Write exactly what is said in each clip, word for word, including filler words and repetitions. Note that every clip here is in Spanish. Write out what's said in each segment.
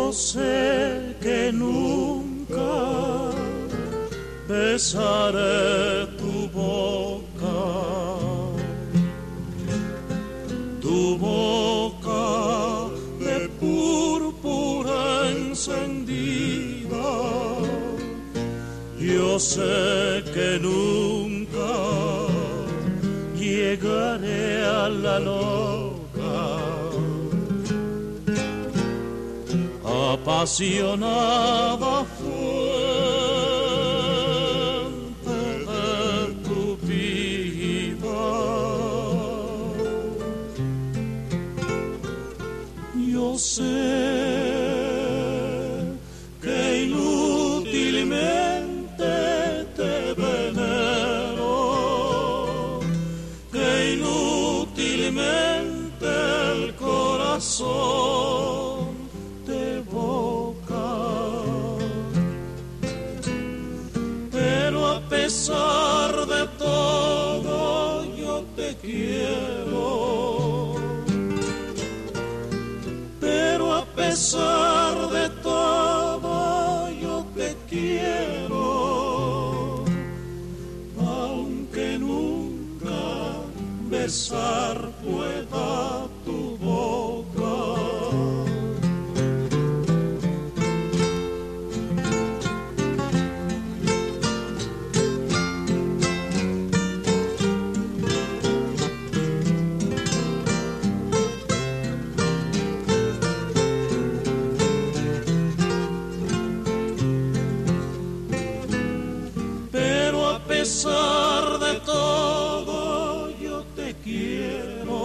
Yo sé que nunca besaré tu boca, tu boca de púrpura encendida. Yo sé que nunca llegaré a la loca, apasionada fuente de tu vida. Yo sé que inútilmente te venero, que inútilmente el corazón te evoca, pero a pesar de todo yo te quiero, pero a pesar de todo yo te quiero, aunque nunca besar pueda tu boca. Pero a pesar de todo yo te quiero,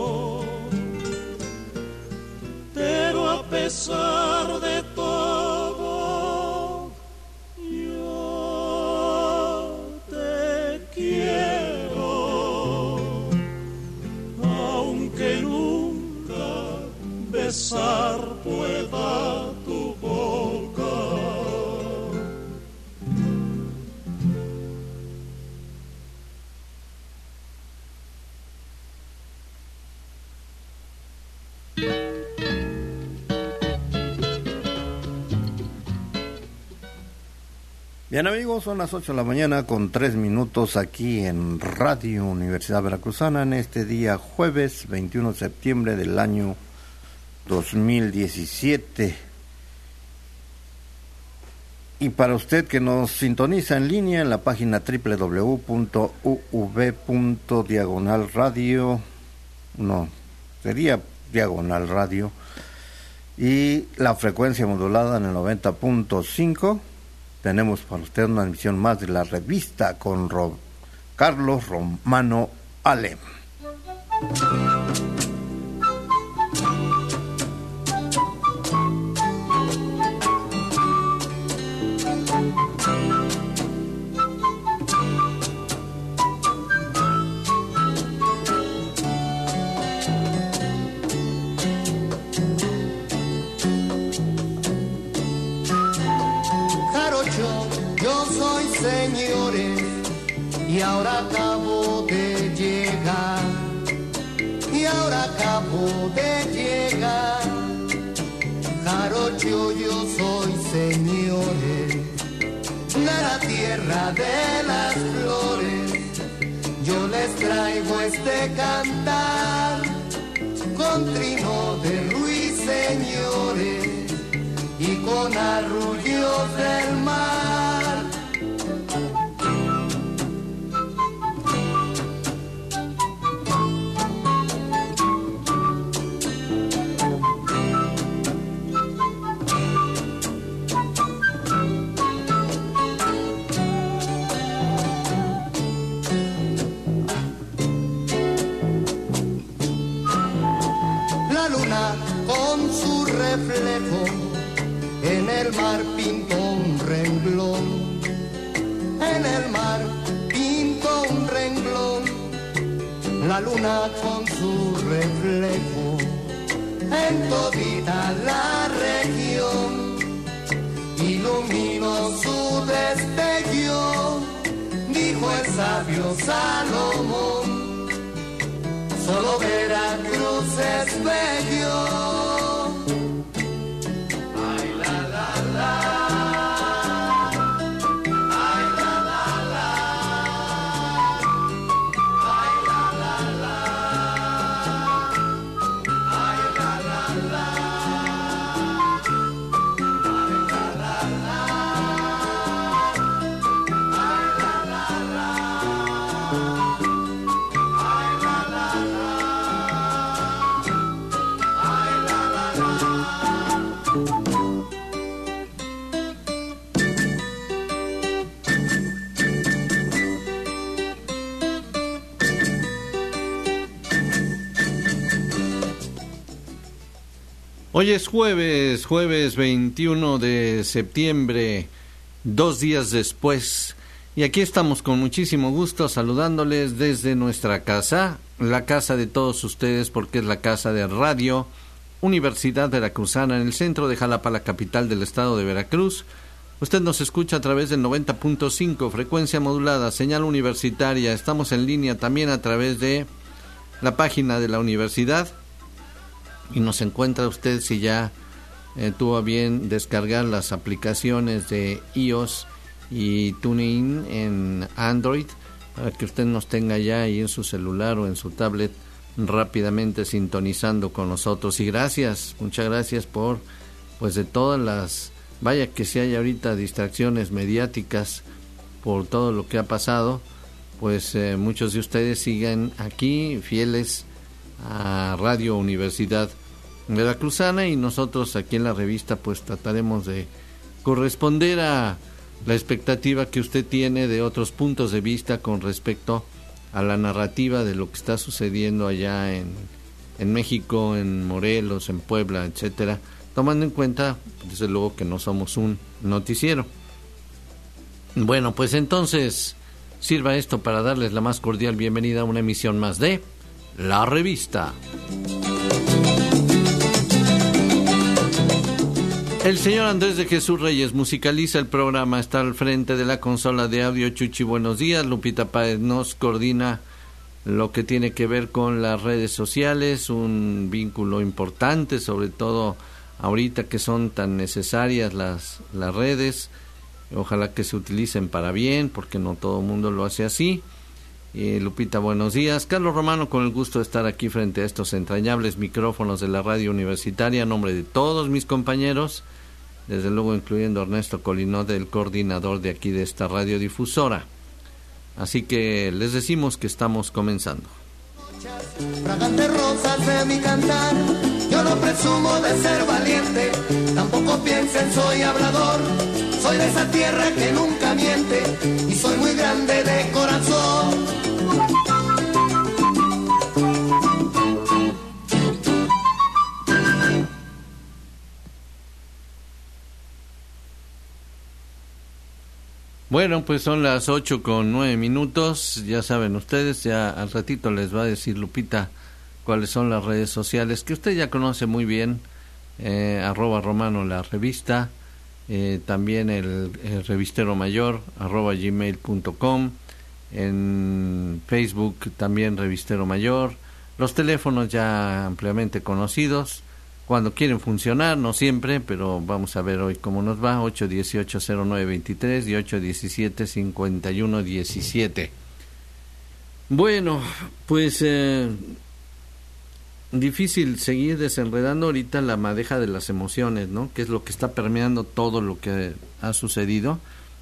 pero a pesar de todo yo te quiero, aunque nunca besar pueda tu boca. Bien amigos, son las ocho de la mañana con tres minutos aquí en Radio Universidad Veracruzana en este día jueves veintiuno de septiembre del año dos mil diecisiete. Y para usted que nos sintoniza en línea en la página doble u doble u doble u punto u v punto diagonal radio, no, sería diagonal radio, y la frecuencia modulada en el noventa punto cinco. Tenemos para usted una emisión más de la revista con Ro- Carlos Romano Alem. Señores, y ahora acabo de llegar, y ahora acabo de llegar, jarocho yo soy, señores, de la tierra de las flores, yo les traigo este cantar, con trino de Ruiz, señores, y con arrullos del mar. Reflejo en el mar pinto un renglón, en el mar pinto un renglón, la luna con su reflejo en todita la región, iluminó su destello, dijo el sabio Salomón, solo Veracruz es bello. Hoy es jueves, jueves veintiuno de septiembre, dos días después, y aquí estamos con muchísimo gusto saludándoles desde nuestra casa, la casa de todos ustedes, porque es la casa de Radio Universidad Veracruzana, en el centro de Jalapa, la capital del estado de Veracruz. Usted nos escucha a través del noventa punto cinco, frecuencia modulada, señal universitaria. Estamos en línea también a través de la página de la universidad. Y nos encuentra usted, si ya eh, tuvo a bien descargar las aplicaciones de iOS y TuneIn en Android, para que usted nos tenga ya ahí en su celular o en su tablet rápidamente sintonizando con nosotros. Y gracias, muchas gracias por, pues de todas las, vaya que si hay ahorita distracciones mediáticas por todo lo que ha pasado, pues eh, muchos de ustedes siguen aquí fieles a Radio Universidad Veracruzana, y nosotros aquí en la revista pues trataremos de corresponder a la expectativa que usted tiene de otros puntos de vista con respecto a la narrativa de lo que está sucediendo allá en, en México, en Morelos, en Puebla, etcétera, tomando en cuenta desde luego que no somos un noticiero. Bueno, pues entonces sirva esto para darles la más cordial bienvenida a una emisión más de La Revista. El señor Andrés de Jesús Reyes musicaliza el programa, está al frente de la consola de audio. Chuchi, buenos días. Lupita Páez nos coordina lo que tiene que ver con las redes sociales, un vínculo importante, sobre todo ahorita que son tan necesarias las, las redes. Ojalá que se utilicen para bien, porque no todo el mundo lo hace así. Eh, Lupita, buenos días. Carlos Romano, con el gusto de estar aquí frente a estos entrañables micrófonos de la radio universitaria, a nombre de todos mis compañeros, desde luego incluyendo a Ernesto Colinot, el coordinador de aquí de esta radiodifusora. Así que les decimos que estamos comenzando. Fragantes rosas de mi cantar, yo no presumo de ser valiente, tampoco piensen soy hablador, soy de esa tierra que nunca miente y soy muy grande de corazón. Bueno, pues son las ocho con nueve minutos, ya saben ustedes, ya al ratito les va a decir Lupita cuáles son las redes sociales que usted ya conoce muy bien, eh, arroba Romano la revista, eh, también el, el revistero mayor, arroba gmail punto com, en Facebook también revistero mayor, los teléfonos ya ampliamente conocidos, cuando quieren funcionar, no siempre, pero vamos a ver hoy cómo nos va, ocho dieciocho cero nueve veintitrés y ocho diecisiete cincuenta y uno diecisiete. Bueno, pues eh, difícil seguir desenredando ahorita la madeja de las emociones, ¿no? Que es lo que está permeando todo lo que ha sucedido.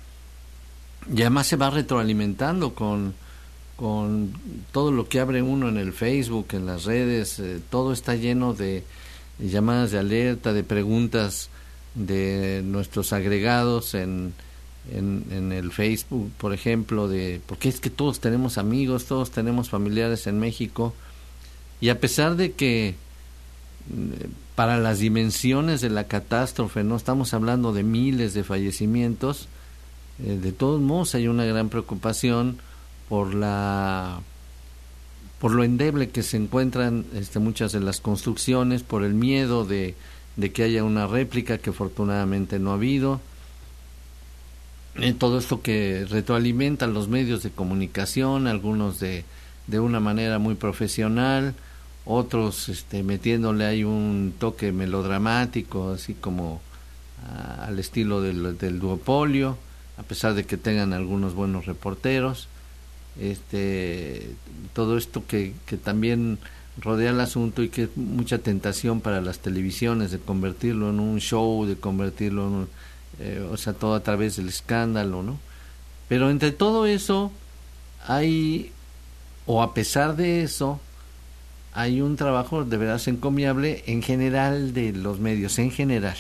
Y además se va retroalimentando con, con todo lo que abre uno en el Facebook, en las redes, eh, todo está lleno de llamadas de alerta, de preguntas de nuestros agregados en, en, en el Facebook, por ejemplo, de porque es que todos tenemos amigos, todos tenemos familiares en México, y a pesar de que para las dimensiones de la catástrofe no estamos hablando de miles de fallecimientos, eh, de todos modos hay una gran preocupación por la por lo endeble que se encuentran este, muchas de las construcciones, por el miedo de, de que haya una réplica, que afortunadamente no ha habido. Eh, todo esto que retroalimenta los medios de comunicación, algunos de, de una manera muy profesional, otros este, metiéndole ahí un toque melodramático, así como a, al estilo del, del duopolio, a pesar de que tengan algunos buenos reporteros. Este, todo esto que, que también rodea el asunto, y que es mucha tentación para las televisiones de convertirlo en un show, de convertirlo en un, eh, o sea, todo a través del escándalo, ¿no? Pero entre todo eso hay, o a pesar de eso, hay un trabajo de verdad encomiable en general de los medios, en general.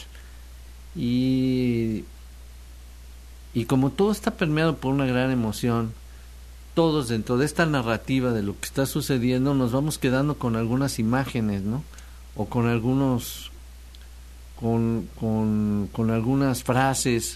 Y, y como todo está permeado por una gran emoción, todos dentro de esta narrativa de lo que está sucediendo nos vamos quedando con algunas imágenes, ¿no? O con algunos con, con, con algunas frases,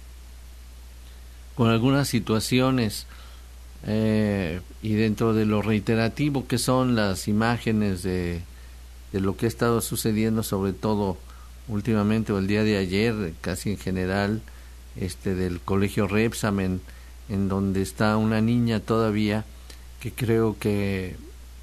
con algunas situaciones, eh, y dentro de lo reiterativo que son las imágenes de, de lo que ha estado sucediendo, sobre todo últimamente o el día de ayer, casi en general, este del colegio Repsamen, en donde está una niña todavía que creo que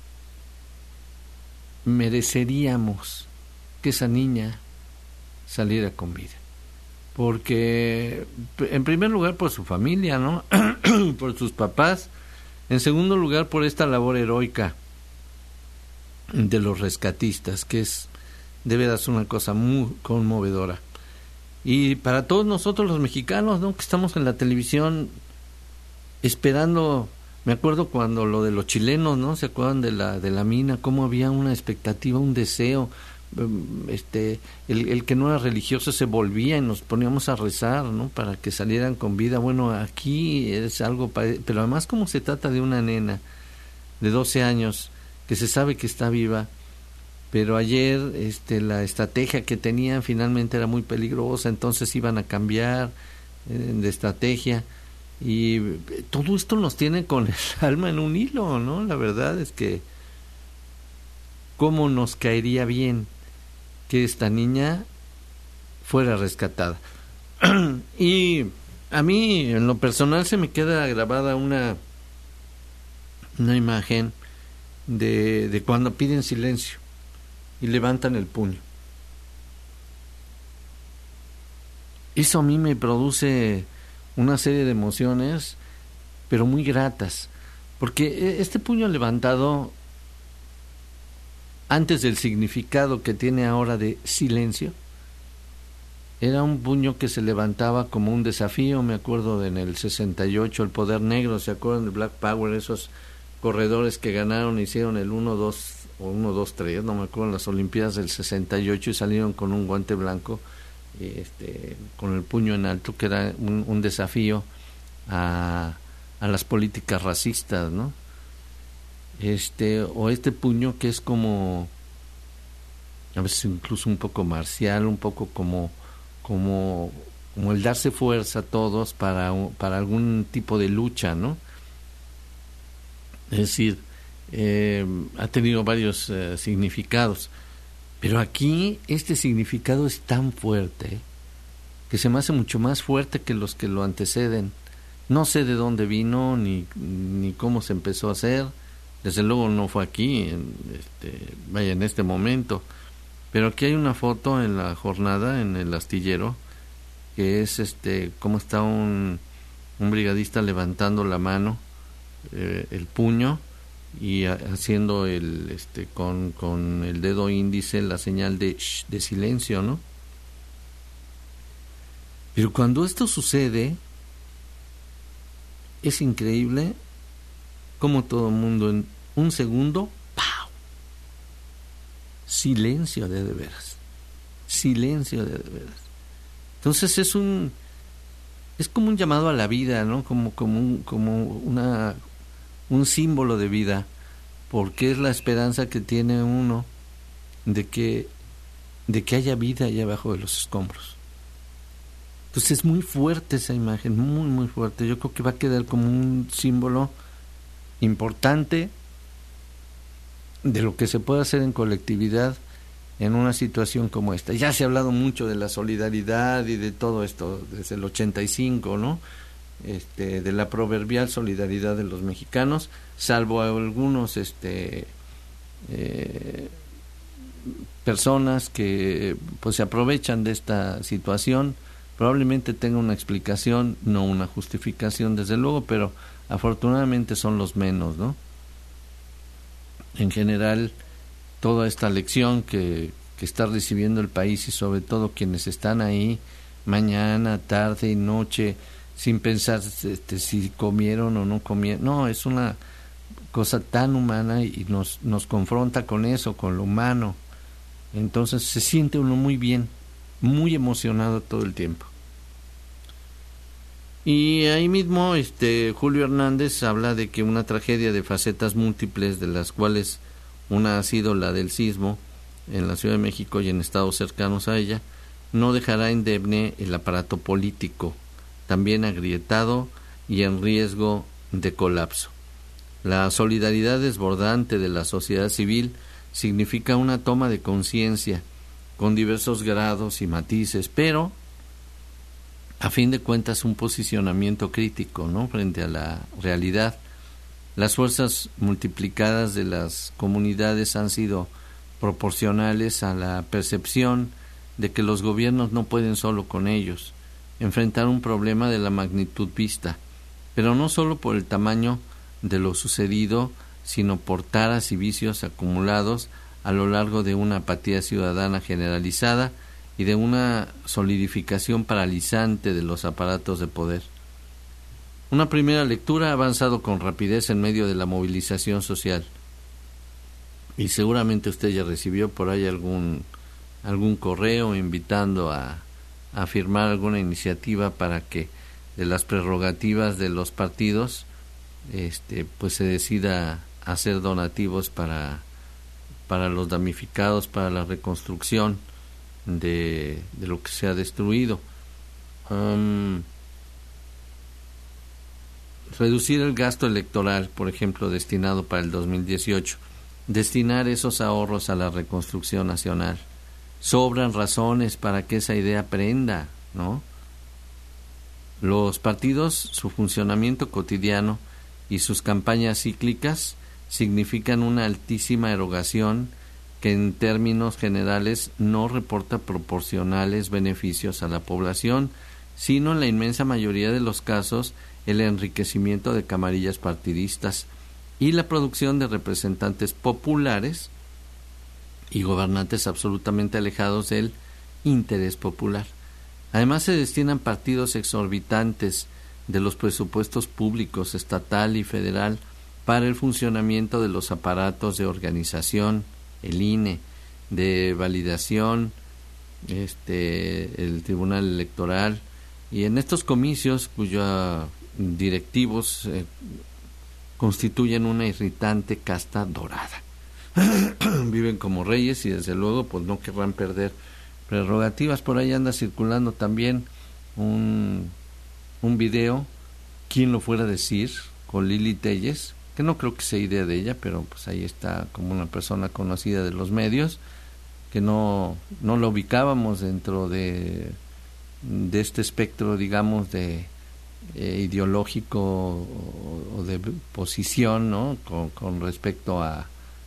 mereceríamos que esa niña saliera con vida, porque en primer lugar por su familia, ¿no? Por sus papás, en segundo lugar por esta labor heroica de los rescatistas, que es de veras una cosa muy conmovedora, y para todos nosotros los mexicanos, ¿no?, que estamos en la televisión esperando. Me acuerdo cuando lo de los chilenos, ¿no? ¿Se acuerdan de la de la mina? Cómo había una expectativa, un deseo. Este, el, el que no era religioso se volvía y nos poníamos a rezar, ¿no?, para que salieran con vida. Bueno, aquí es algo, pero además como se trata de una nena de doce años que se sabe que está viva, pero ayer este, la estrategia que tenían finalmente era muy peligrosa, entonces iban a cambiar eh, de estrategia. Y todo esto nos tiene con el alma en un hilo, ¿no? La verdad es que cómo nos caería bien que esta niña fuera rescatada. Y a mí, en lo personal, se me queda grabada una una imagen de, de cuando piden silencio y levantan el puño. Eso a mí me produce una serie de emociones, pero muy gratas, porque este puño levantado, antes del significado que tiene ahora de silencio, era un puño que se levantaba como un desafío. Me acuerdo de en el sesenta y ocho, el Poder Negro, ¿se acuerdan de Black Power? Esos corredores que ganaron, hicieron el uno dos o uno dos tres, no me acuerdo, en las Olimpiadas del sesenta y ocho, y salieron con un guante blanco, Este, con el puño en alto, que era un, un desafío a, a las políticas racistas, ¿no? Este, o este puño que es como, a veces incluso un poco marcial, un poco como, como, como el darse fuerza a todos para, para algún tipo de lucha, ¿no? Es decir, eh, ha tenido varios eh, significados. Pero aquí este significado es tan fuerte que se me hace mucho más fuerte que los que lo anteceden. No sé de dónde vino ni, ni cómo se empezó a hacer. Desde luego no fue aquí, en este, vaya, en este momento. Pero aquí hay una foto en la jornada, en el astillero, que es este cómo está un, un brigadista levantando la mano, eh, el puño, y haciendo el este con con el dedo índice la señal de shh, de silencio, ¿no? Pero cuando esto sucede es increíble cómo todo el mundo en un segundo, ¡pau!, silencio de de veras, silencio de de veras. Entonces es un es como un llamado a la vida, ¿no? Como como un, como una un símbolo de vida, porque es la esperanza que tiene uno de que de que haya vida allá abajo de los escombros. Entonces es muy fuerte esa imagen, muy muy fuerte. Yo creo que va a quedar como un símbolo importante de lo que se puede hacer en colectividad en una situación como esta. Ya se ha hablado mucho de la solidaridad y de todo esto desde el ochenta y cinco, ¿no? Este, de la proverbial solidaridad de los mexicanos, salvo algunos este eh, personas que pues se aprovechan de esta situación. Probablemente tenga una explicación, no una justificación desde luego, pero afortunadamente son los menos, ¿no? En general, toda esta lección que, que está recibiendo el país, y sobre todo quienes están ahí mañana, tarde y noche, sin pensar este, si comieron o no comieron. No, es una cosa tan humana y nos, nos confronta con eso, con lo humano. Entonces se siente uno muy bien, muy emocionado todo el tiempo. Y ahí mismo este Julio Hernández habla de que una tragedia de facetas múltiples, de las cuales una ha sido la del sismo en la Ciudad de México y en estados cercanos a ella, no dejará indemne el aparato político, también agrietado y en riesgo de colapso. La solidaridad desbordante de la sociedad civil significa una toma de conciencia con diversos grados y matices, pero a fin de cuentas un posicionamiento crítico, ¿no?, frente a la realidad. Las fuerzas multiplicadas de las comunidades han sido proporcionales a la percepción de que los gobiernos no pueden solo con ellos enfrentar un problema de la magnitud vista, pero no solo por el tamaño de lo sucedido, sino por taras y vicios acumulados a lo largo de una apatía ciudadana generalizada y de una solidificación paralizante de los aparatos de poder. Una primera lectura ha avanzado con rapidez en medio de la movilización social, y seguramente usted ya recibió por ahí algún algún correo invitando a, a firmar alguna iniciativa para que de las prerrogativas de los partidos este pues se decida hacer donativos para para los damnificados, para la reconstrucción de, de lo que se ha destruido. Um, reducir el gasto electoral, por ejemplo, destinado para el dos mil dieciocho, destinar esos ahorros a la reconstrucción nacional. Sobran razones para que esa idea prenda, ¿no? Los partidos, su funcionamiento cotidiano y sus campañas cíclicas significan una altísima erogación que en términos generales no reporta proporcionales beneficios a la población, sino en la inmensa mayoría de los casos el enriquecimiento de camarillas partidistas y la producción de representantes populares y gobernantes absolutamente alejados del interés popular. Además, se destinan partidos exorbitantes de los presupuestos públicos estatal y federal para el funcionamiento de los aparatos de organización, el I N E, de validación, este, el Tribunal Electoral, y en estos comicios cuyos directivos eh, constituyen una irritante casta dorada. Viven como reyes y desde luego pues no querrán perder prerrogativas. Por ahí anda circulando también un, un video, ¿quién lo fuera a decir?, con Lili Telles, que no creo que sea idea de ella, pero pues ahí está como una persona conocida de los medios, que no, no lo ubicábamos dentro de, de este espectro, digamos, de eh, ideológico o, o de posición, ¿no?, con, con respecto a,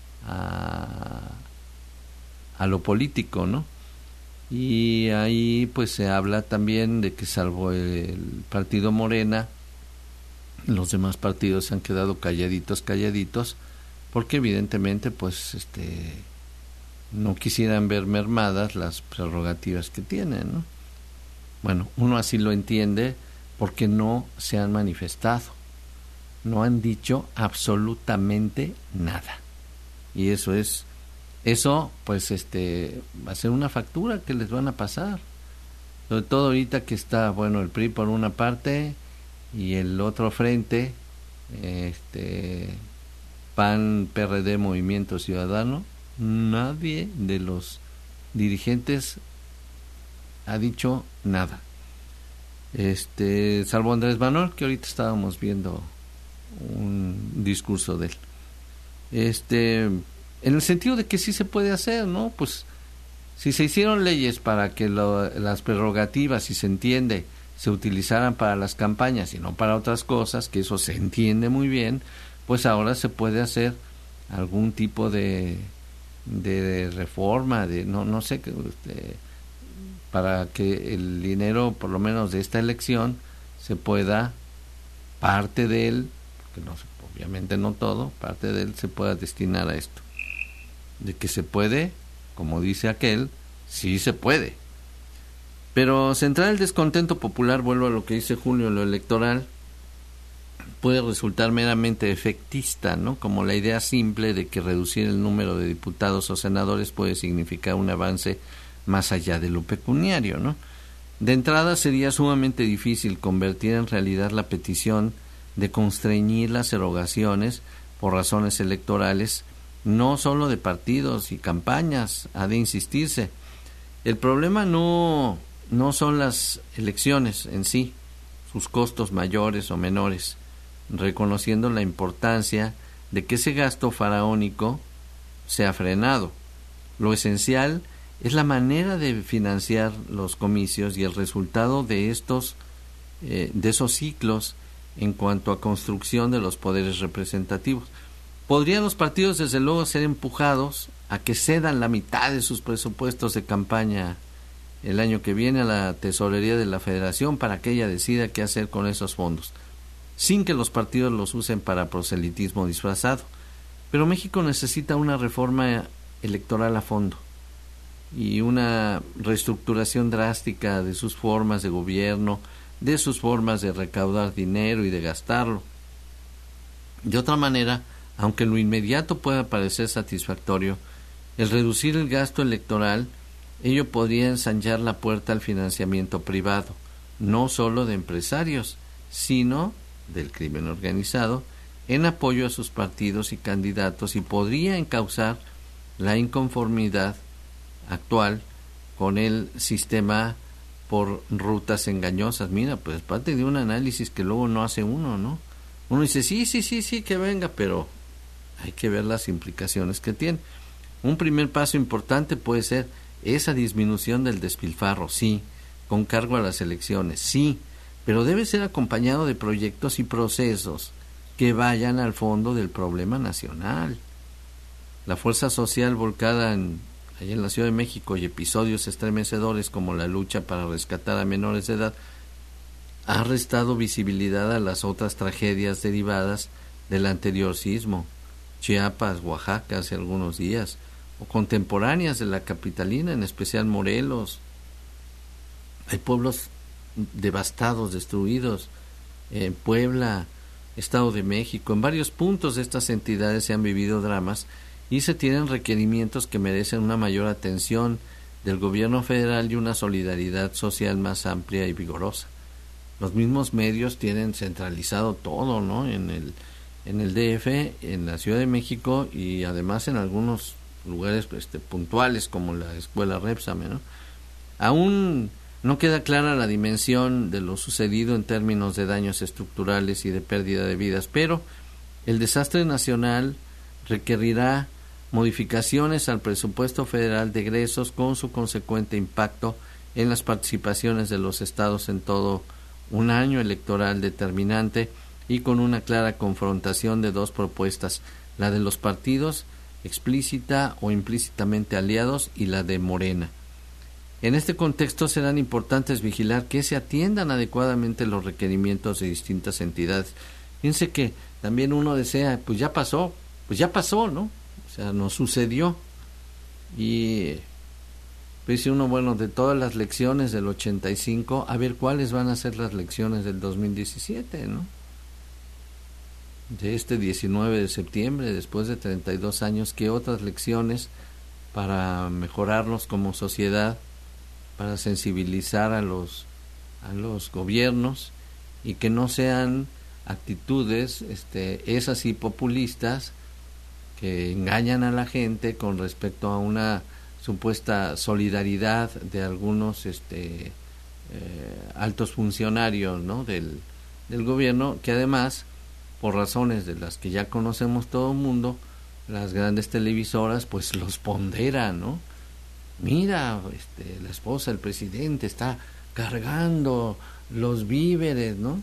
a a lo político, ¿no? Y ahí pues se habla también de que salvo el partido Morena, los demás partidos se han quedado calladitos, calladitos, porque evidentemente pues este no quisieran ver mermadas las prerrogativas que tienen, ¿no? Bueno, uno así lo entiende porque no se han manifestado, no han dicho absolutamente nada, y eso es eso pues este va a ser una factura que les van a pasar, sobre todo ahorita que está bueno el P R I por una parte y el otro frente, este P A N, P R D, Movimiento Ciudadano. Nadie de los dirigentes ha dicho nada, este salvo Andrés Manuel, que ahorita estábamos viendo un discurso de él, este en el sentido de que sí se puede hacer, ¿no? Pues si se hicieron leyes para que lo, las prerrogativas, si se entiende, se utilizaran para las campañas y no para otras cosas, que eso se entiende muy bien, pues ahora se puede hacer algún tipo de, de reforma, de no no sé, de, para que el dinero, por lo menos de esta elección, se pueda, parte de él, que no, obviamente no todo, parte de él se pueda destinar a esto. De que se puede, como dice aquel, sí se puede. Pero centrar el descontento popular, vuelvo a lo que dice Julio, lo electoral, puede resultar meramente efectista, ¿no? Como la idea simple de que reducir el número de diputados o senadores puede significar un avance más allá de lo pecuniario, ¿no? De entrada sería sumamente difícil convertir en realidad la petición de constreñir las erogaciones por razones electorales, no solo de partidos y campañas, ha de insistirse. El problema no, no son las elecciones en sí, sus costos mayores o menores, reconociendo la importancia de que ese gasto faraónico sea frenado. Lo esencial es la manera de financiar los comicios y el resultado de estos eh, de esos ciclos en cuanto a construcción de los poderes representativos. Podrían los partidos desde luego ser empujados a que cedan la mitad de sus presupuestos de campaña el año que viene a la tesorería de la Federación para que ella decida qué hacer con esos fondos, sin que los partidos los usen para proselitismo disfrazado. Pero México necesita una reforma electoral a fondo y una reestructuración drástica de sus formas de gobierno, de sus formas de recaudar dinero y de gastarlo. De otra manera, aunque en lo inmediato pueda parecer satisfactorio, el reducir el gasto electoral, ello podría ensanchar la puerta al financiamiento privado, no solo de empresarios, sino del crimen organizado, en apoyo a sus partidos y candidatos, y podría encauzar la inconformidad actual con el sistema por rutas engañosas. Mira, pues parte de un análisis que luego no hace uno, ¿no? Uno dice, sí, sí, sí, sí, que venga, pero hay que ver las implicaciones que tiene. Un primer paso importante puede ser esa disminución del despilfarro, sí, con cargo a las elecciones, sí, pero debe ser acompañado de proyectos y procesos que vayan al fondo del problema nacional. La fuerza social volcada en, allá en la Ciudad de México y episodios estremecedores como la lucha para rescatar a menores de edad ha restado visibilidad a las otras tragedias derivadas del anterior sismo, Chiapas, Oaxaca hace algunos días, o contemporáneas de la capitalina, en especial Morelos. Hay pueblos devastados, destruidos, en Puebla, Estado de México, en varios puntos de estas entidades se han vivido dramas y se tienen requerimientos que merecen una mayor atención del gobierno federal y una solidaridad social más amplia y vigorosa. Los mismos medios tienen centralizado todo, ¿no? En el en el D F, en la Ciudad de México y además en algunos lugares este, puntuales como la escuela Repsame, ¿no? Aún no queda clara la dimensión de lo sucedido en términos de daños estructurales y de pérdida de vidas, pero el desastre nacional requerirá modificaciones al presupuesto federal de egresos con su consecuente impacto en las participaciones de los estados en todo un año electoral determinante y con una clara confrontación de dos propuestas, la de los partidos explícita o implícitamente aliados y la de Morena. En este contexto serán importantes vigilar que se atiendan adecuadamente los requerimientos de distintas entidades. Fíjense que también uno desea, pues ya pasó, pues ya pasó, ¿no? O sea, nos sucedió. Y pues dice uno, bueno, de todas las lecciones del ochenta y cinco, a ver cuáles van a ser las lecciones del dos mil diecisiete, ¿no? De este diecinueve de septiembre, después de treinta y dos años, ¿qué otras lecciones para mejorarnos como sociedad, para sensibilizar a los a los gobiernos y que no sean actitudes este esas sí populistas que engañan a la gente con respecto a una supuesta solidaridad de algunos este eh, altos funcionarios, ¿no? del del gobierno, que además, por razones de las que ya conocemos todo el mundo, las grandes televisoras pues los ponderan, ¿no? Mira, este, la esposa del presidente está cargando los víveres, ¿no?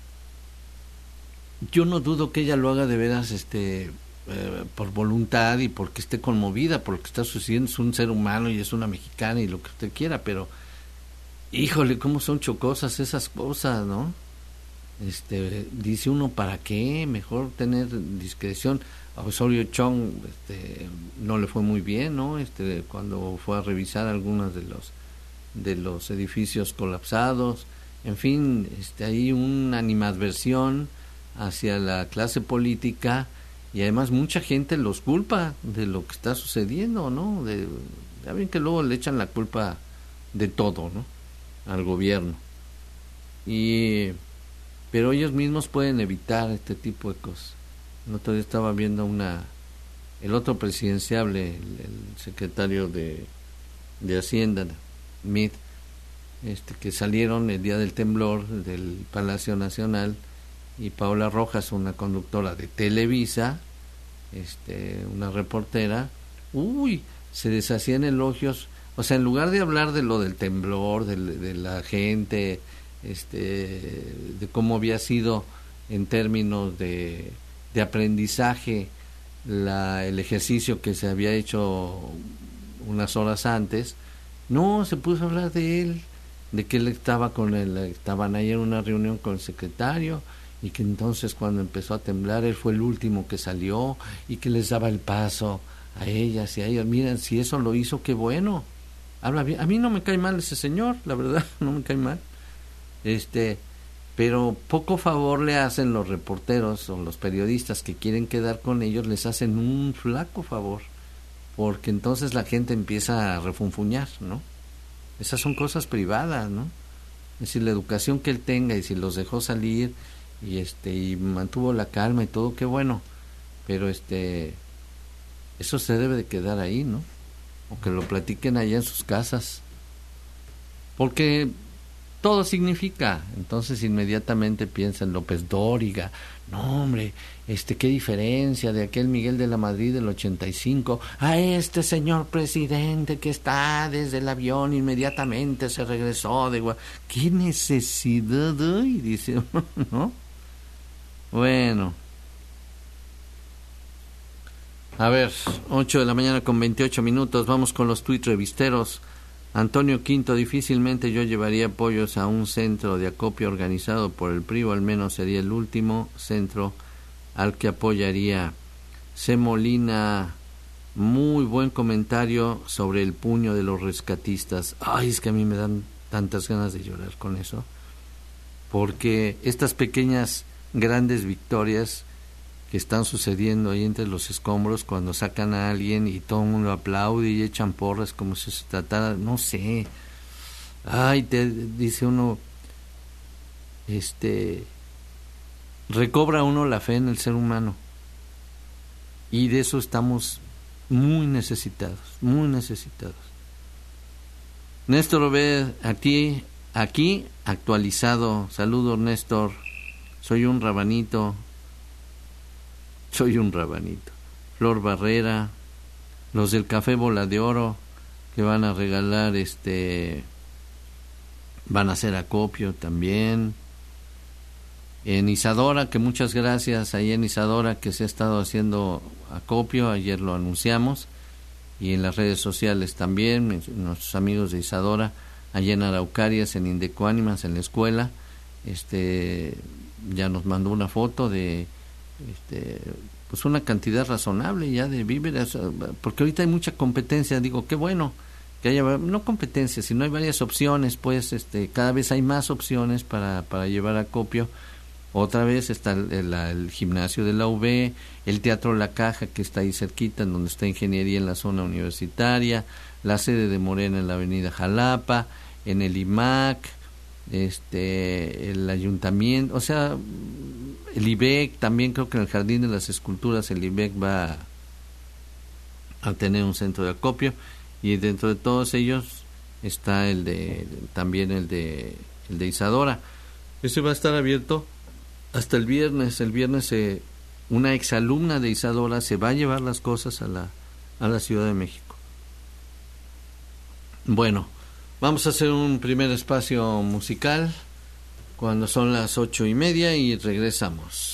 Yo no dudo que ella lo haga de veras este eh, por voluntad y porque esté conmovida por lo que está sucediendo. Es un ser humano y es una mexicana y lo que usted quiera, pero híjole, cómo son chocosas esas cosas, ¿no? Este, dice uno, ¿para qué? Mejor tener discreción. A Osorio Chong este, no le fue muy bien, ¿no? Este, cuando fue a revisar algunos de los de los edificios colapsados. En fin, este, hay una animadversión hacia la clase política y además mucha gente los culpa de lo que está sucediendo, ¿no? De, ya ven que luego le echan la culpa de todo, ¿no? Al gobierno. Y pero ellos mismos pueden evitar este tipo de cosas. El otro día estaba viendo una el otro presidenciable, el, el secretario de, de Hacienda, Meade, este, que salieron el día del temblor del Palacio Nacional, y Paola Rojas, una conductora de Televisa, este, una reportera, uy, se deshacían elogios, o sea, en lugar de hablar de lo del temblor, de, de la gente, este, de cómo había sido en términos de, de aprendizaje la, el ejercicio que se había hecho unas horas antes, no, se puso a hablar de él, de que él estaba con él, estaban ahí en una reunión con el secretario, y que entonces cuando empezó a temblar él fue el último que salió y que les daba el paso a ellas y a ellos. Miren, si eso lo hizo, qué bueno, habla bien. A mí no me cae mal ese señor, la verdad, no me cae mal, este, pero poco favor le hacen los reporteros o los periodistas que quieren quedar con ellos, les hacen un flaco favor, porque entonces la gente empieza a refunfuñar, ¿no? Esas son cosas privadas, ¿no? Es decir, la educación que él tenga, y si los dejó salir y este y mantuvo la calma y todo, qué bueno, pero este eso se debe de quedar ahí, ¿no? O que lo platiquen allá en sus casas, porque todo significa. Entonces inmediatamente piensa en López Dóriga, no hombre, este qué diferencia de aquel Miguel de la Madrid del ochenta y cinco a este señor presidente que está desde el avión, inmediatamente se regresó de Gua... qué necesidad hay, dice uno, ¿no? Bueno, a ver, ocho de la mañana con veintiocho minutos, vamos con los tuits revisteros. Antonio Quinto, difícilmente yo llevaría pollos a un centro de acopio organizado por el P R I, o al menos sería el último centro al que apoyaría. C. Molina, muy buen comentario sobre el puño de los rescatistas. Ay, es que a mí me dan tantas ganas de llorar con eso, porque estas pequeñas grandes victorias que están sucediendo ahí entre los escombros, cuando sacan a alguien y todo el mundo aplaude y echan porras como si se tratara, no sé, ay, te dice uno, este, recobra uno la fe en el ser humano, y de eso estamos muy necesitados, muy necesitados. Néstor Obed, aquí, aquí actualizado, saludos Néstor, soy un rabanito, soy un rabanito. Flor Barrera, los del Café Bola de Oro, que van a regalar, este, van a hacer acopio también. En Isadora, que muchas gracias, ahí en Isadora que se ha estado haciendo acopio, ayer lo anunciamos, y en las redes sociales también, nuestros amigos de Isadora, allá en Araucarias, en Indecoánimas, en la escuela, este, ya nos mandó una foto de, este, pues una cantidad razonable ya de víveres, porque ahorita hay mucha competencia. Digo, qué bueno que haya, no competencia, sino hay varias opciones, pues este, cada vez hay más opciones para, para llevar acopio. Otra vez está el, el, el gimnasio de la U B, el Teatro La Caja, que está ahí cerquita, en donde está Ingeniería en la zona universitaria, la sede de Morena en la avenida Jalapa, en el I M A C, este, el ayuntamiento, o sea, el I B E C también, creo que en el Jardín de las Esculturas el I B E C va a, a tener un centro de acopio, y dentro de todos ellos está el de, también el de, el de Isadora. Ese va a estar abierto hasta el viernes. El viernes eh, una exalumna de Isadora se va a llevar las cosas a la, a la Ciudad de México. Bueno, vamos a hacer un primer espacio musical cuando son las ocho y media y regresamos.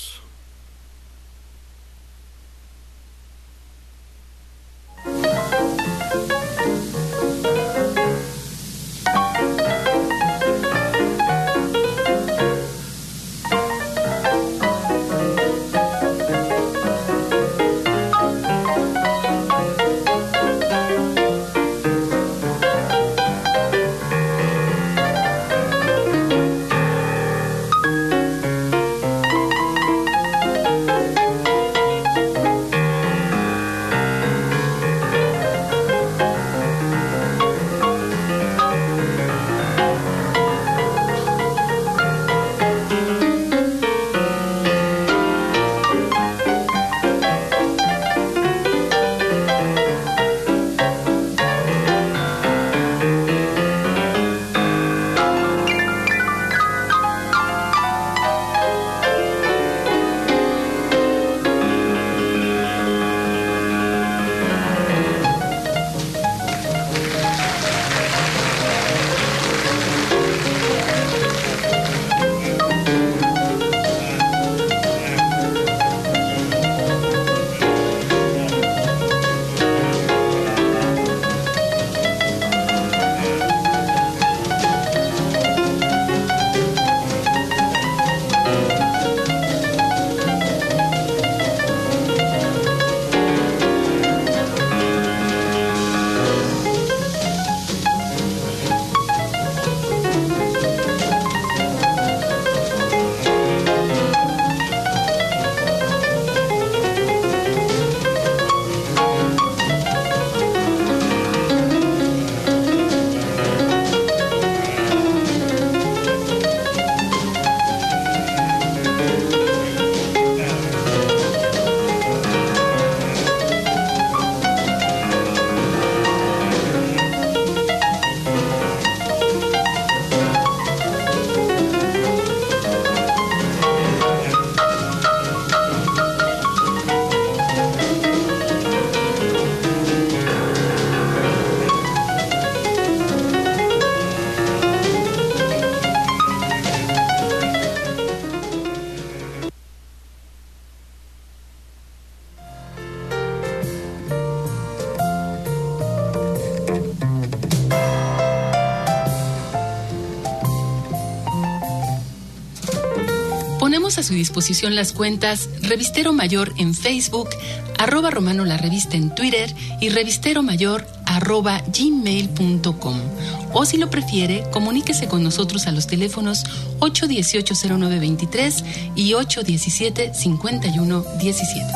Ponemos a su disposición las cuentas Revistero Mayor en Facebook, arroba Romano la Revista en Twitter y Revistero Mayor arroba gmail punto com. O si lo prefiere, comuníquese con nosotros a los teléfonos ocho uno ocho cero nueve dos tres y ocho uno siete cinco uno uno siete.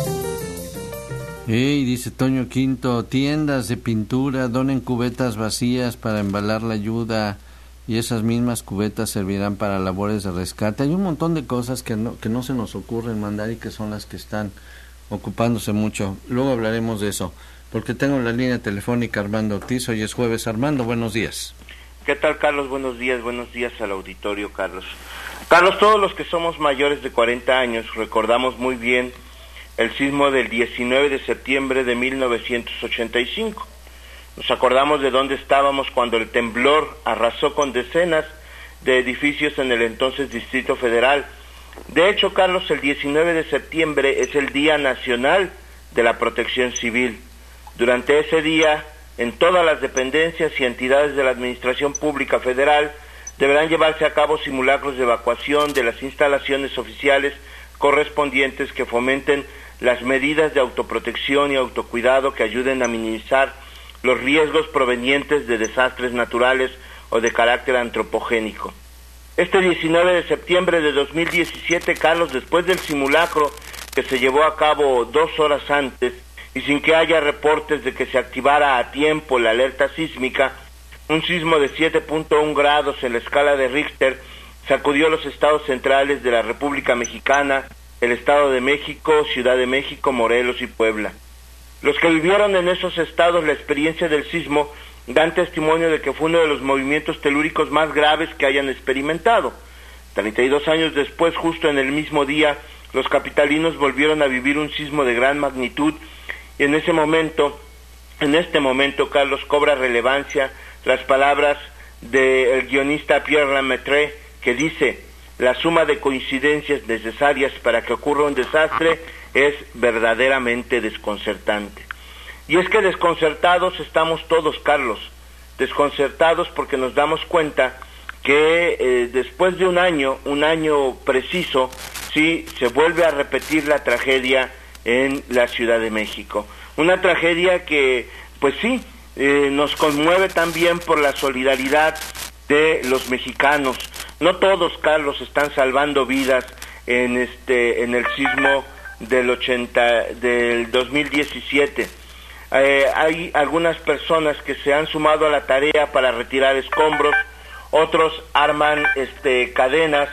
Hey, dice Toño Quinto, tiendas de pintura donen cubetas vacías para embalar la ayuda y esas mismas cubetas servirán para labores de rescate. Hay un montón de cosas que no, que no se nos ocurren mandar y que son las que están ocupándose mucho. Luego hablaremos de eso, porque tengo la línea telefónica Armando Ortiz. Hoy es jueves. Armando, buenos días. ¿Qué tal, Carlos? Buenos días, buenos días al auditorio, Carlos. Carlos, todos los que somos mayores de cuarenta años recordamos muy bien el sismo del diecinueve de septiembre de mil novecientos ochenta y cinco. Nos acordamos de dónde estábamos cuando el temblor arrasó con decenas de edificios en el entonces Distrito Federal. De hecho, Carlos, el diecinueve de septiembre es el Día Nacional de la Protección Civil. Durante ese día, en todas las dependencias y entidades de la Administración Pública Federal, deberán llevarse a cabo simulacros de evacuación de las instalaciones oficiales correspondientes que fomenten las medidas de autoprotección y autocuidado que ayuden a minimizar los riesgos provenientes de desastres naturales o de carácter antropogénico. Este diecinueve de septiembre de dos mil diecisiete, Carlos, después del simulacro que se llevó a cabo dos horas antes y sin que haya reportes de que se activara a tiempo la alerta sísmica, un sismo de siete punto uno grados en la escala de Richter sacudió los estados centrales de la República Mexicana, el Estado de México, Ciudad de México, Morelos y Puebla. Los que vivieron en esos estados la experiencia del sismo dan testimonio de que fue uno de los movimientos telúricos más graves que hayan experimentado. treinta y dos años después, justo en el mismo día, los capitalinos volvieron a vivir un sismo de gran magnitud y en ese momento, en este momento, Carlos, cobra relevancia las palabras del guionista Pierre Lemaitre, que dice: la suma de coincidencias necesarias para que ocurra un desastre es verdaderamente desconcertante. Y es que desconcertados estamos todos, Carlos, desconcertados porque nos damos cuenta que eh, después de un año, un año preciso, sí, se vuelve a repetir la tragedia en la Ciudad de México. Una tragedia que, pues sí, eh, nos conmueve también por la solidaridad de los mexicanos. No todos, Carlos, están salvando vidas en este en el sismo del ochenta del dos mil diecisiete. Eh, hay algunas personas que se han sumado a la tarea para retirar escombros, otros arman este cadenas,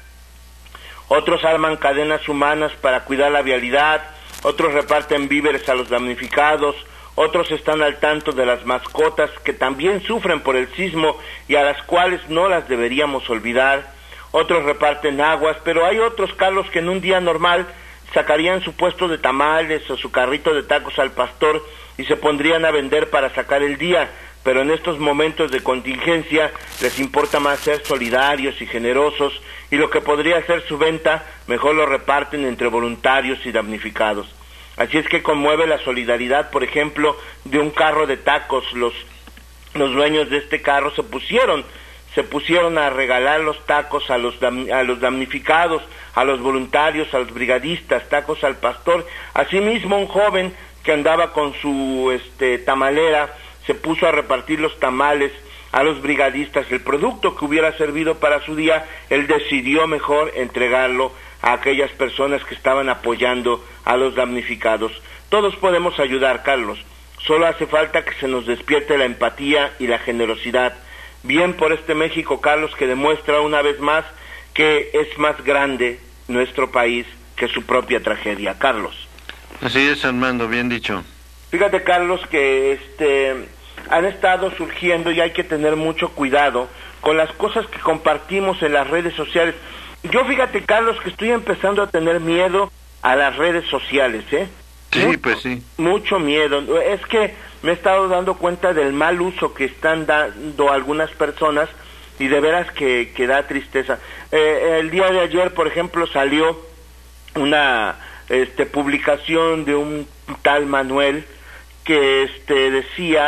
otros arman cadenas humanas para cuidar la vialidad, otros reparten víveres a los damnificados, otros están al tanto de las mascotas que también sufren por el sismo y a las cuales no las deberíamos olvidar, otros reparten aguas, pero hay otros, Carlos, que en un día normal sacarían su puesto de tamales o su carrito de tacos al pastor y se pondrían a vender para sacar el día, pero en estos momentos de contingencia les importa más ser solidarios y generosos y lo que podría ser su venta mejor lo reparten entre voluntarios y damnificados. Así es que conmueve la solidaridad, por ejemplo, de un carro de tacos. Los, los dueños de este carro se pusieron, se pusieron a regalar los tacos a los, dam, a los damnificados, a los voluntarios, a los brigadistas, tacos al pastor. Asimismo, un joven que andaba con su este, tamalera se puso a repartir los tamales a los brigadistas. El producto que hubiera servido para su día, él decidió mejor entregarlo a aquellas personas que estaban apoyando a los damnificados. Todos podemos ayudar, Carlos. Solo hace falta que se nos despierte la empatía y la generosidad. Bien por este México, Carlos, que demuestra una vez más que es más grande nuestro país que su propia tragedia. Carlos. Así es, Armando, bien dicho. Fíjate, Carlos, que este han estado surgiendo y hay que tener mucho cuidado con las cosas que compartimos en las redes sociales. Yo, fíjate, Carlos, que estoy empezando a tener miedo a las redes sociales, ¿eh? Sí, mucho, pues sí. Mucho miedo. Es que me he estado dando cuenta del mal uso que están dando algunas personas y de veras que, que da tristeza. Eh, el día de ayer, por ejemplo, salió una este, publicación de un tal Manuel que este, decía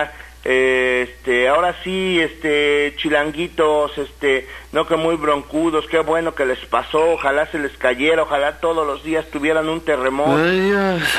eh, este, ahora sí, este, chilanguitos, este, no que muy broncudos, qué bueno que les pasó, ojalá se les cayera, ojalá todos los días tuvieran un terremoto. Ay,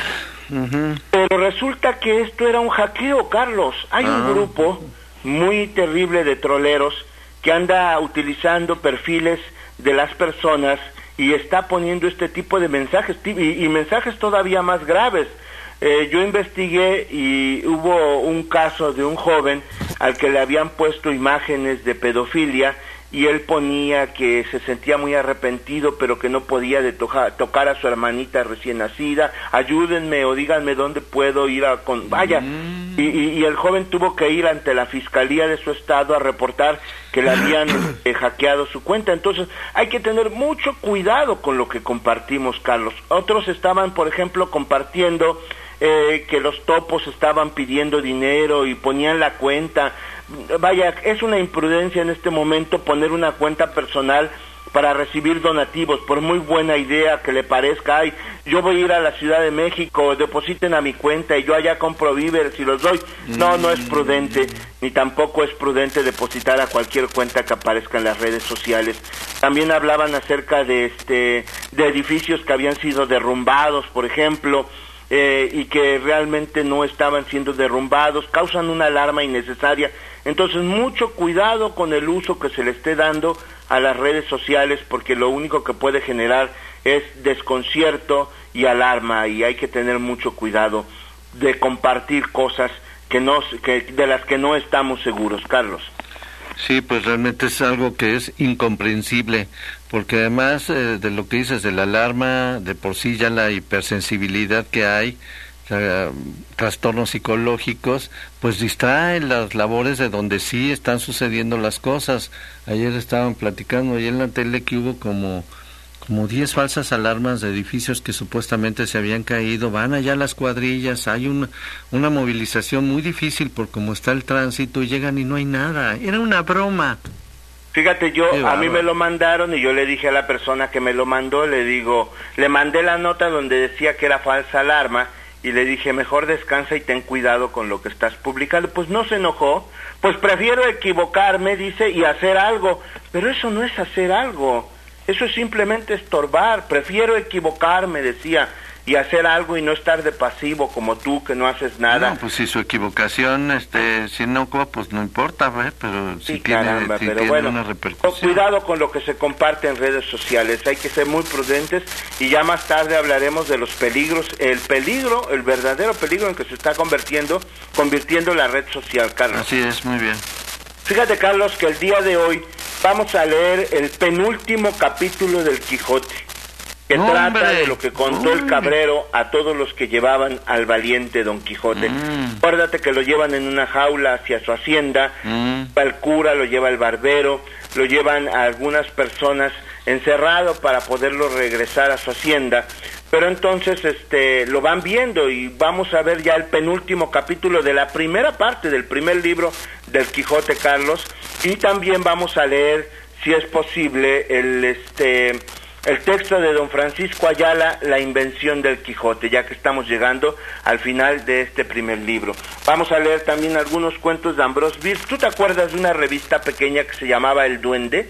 uh-huh. Pero resulta que esto era un hackeo, Carlos. Hay uh-huh. un grupo muy terrible de troleros que anda utilizando perfiles de las personas y está poniendo este tipo de mensajes y, y mensajes todavía más graves. Eh, yo investigué y hubo un caso de un joven al que le habían puesto imágenes de pedofilia y él ponía que se sentía muy arrepentido pero que no podía de toja, tocar a su hermanita recién nacida, ayúdenme o díganme dónde puedo ir a... Con... Vaya, mm. y, y, y el joven tuvo que ir ante la fiscalía de su estado a reportar que le habían eh, hackeado su cuenta. Entonces hay que tener mucho cuidado con lo que compartimos, Carlos. Otros estaban, por ejemplo, compartiendo eh, que los topos estaban pidiendo dinero y ponían la cuenta. Vaya, es una imprudencia en este momento poner una cuenta personal para recibir donativos, por muy buena idea que le parezca. Ay, yo voy a ir a la Ciudad de México, depositen a mi cuenta y yo allá compro víveres y los doy. No, no es prudente, ni tampoco es prudente depositar a cualquier cuenta que aparezca en las redes sociales. También hablaban acerca de este de edificios que habían sido derrumbados, por ejemplo, eh, y que realmente no estaban siendo derrumbados, causan una alarma innecesaria. Entonces, mucho cuidado con el uso que se le esté dando a las redes sociales, porque lo único que puede generar es desconcierto y alarma, y hay que tener mucho cuidado de compartir cosas que no, que, de las que no estamos seguros, Carlos. Sí, pues realmente es algo que es incomprensible, porque además eh, de lo que dices de la alarma, de por sí ya la hipersensibilidad que hay, o sea, trastornos psicológicos, pues distraen las labores de donde sí están sucediendo las cosas. Ayer estaban platicando, ayer en la tele, que hubo como como diez falsas alarmas de edificios que supuestamente se habían caído. Van allá las cuadrillas, hay una, una movilización muy difícil por cómo está el tránsito, y llegan y no hay nada. Era una broma. Fíjate, yo, a mí me lo mandaron y yo le dije a la persona que me lo mandó, le digo, le mandé la nota donde decía que era falsa alarma, y le dije, mejor descansa y ten cuidado con lo que estás publicando. Pues no se enojó, pues prefiero equivocarme, dice, y hacer algo. Pero eso no es hacer algo, eso es simplemente estorbar. Prefiero equivocarme, decía, y hacer algo y no estar de pasivo como tú, que no haces nada. No, pues si su equivocación, este, si no, pues no importa, ¿eh? Pero si sí, tiene, caramba, si pero tiene bueno, una repercusión. Cuidado con lo que se comparte en redes sociales, hay que ser muy prudentes, y ya más tarde hablaremos de los peligros, el peligro, el verdadero peligro en que se está convirtiendo, convirtiendo la red social, Carlos. Así es, muy bien. Fíjate, Carlos, que el día de hoy vamos a leer el penúltimo capítulo del Quijote, que ¡Hombre! Trata de lo que contó ¡Hombre! el cabrero a todos los que llevaban al valiente Don Quijote. Mm. Acuérdate que lo llevan en una jaula hacia su hacienda, Mm. el cura, lo lleva el barbero, lo llevan a algunas personas encerrado para poderlo regresar a su hacienda. Pero entonces este lo van viendo y vamos a ver ya el penúltimo capítulo de la primera parte del primer libro del Quijote, Carlos, y también vamos a leer, si es posible, el este el texto de don Francisco Ayala, La invención del Quijote, ya que estamos llegando al final de este primer libro. Vamos a leer también algunos cuentos de Ambrose Bierce. ¿Tú te acuerdas de una revista pequeña que se llamaba El Duende?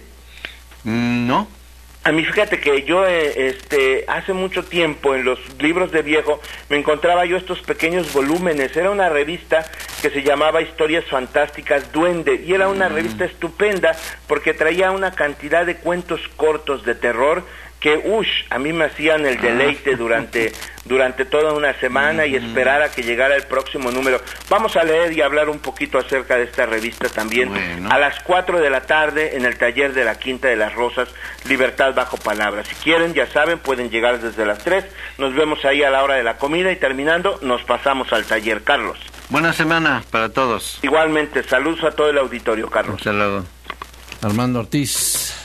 Mm, no. A mí, fíjate que yo, eh, este, hace mucho tiempo en los libros de viejo me encontraba yo estos pequeños volúmenes. Era una revista que se llamaba Historias Fantásticas Duende, y era una mm. revista estupenda porque traía una cantidad de cuentos cortos de terror que, ush, a mí me hacían el deleite durante durante toda una semana, y esperar a que llegara el próximo número. Vamos a leer y hablar un poquito acerca de esta revista también, bueno, a las cuatro de la tarde en el taller de la Quinta de las Rosas, Libertad bajo palabra. Si quieren, ya saben, pueden llegar desde las tres. Nos vemos ahí a la hora de la comida, y terminando nos pasamos al taller, Carlos. Buena semana para todos. Igualmente, saludos a todo el auditorio, Carlos. Hasta luego. Armando Ortiz.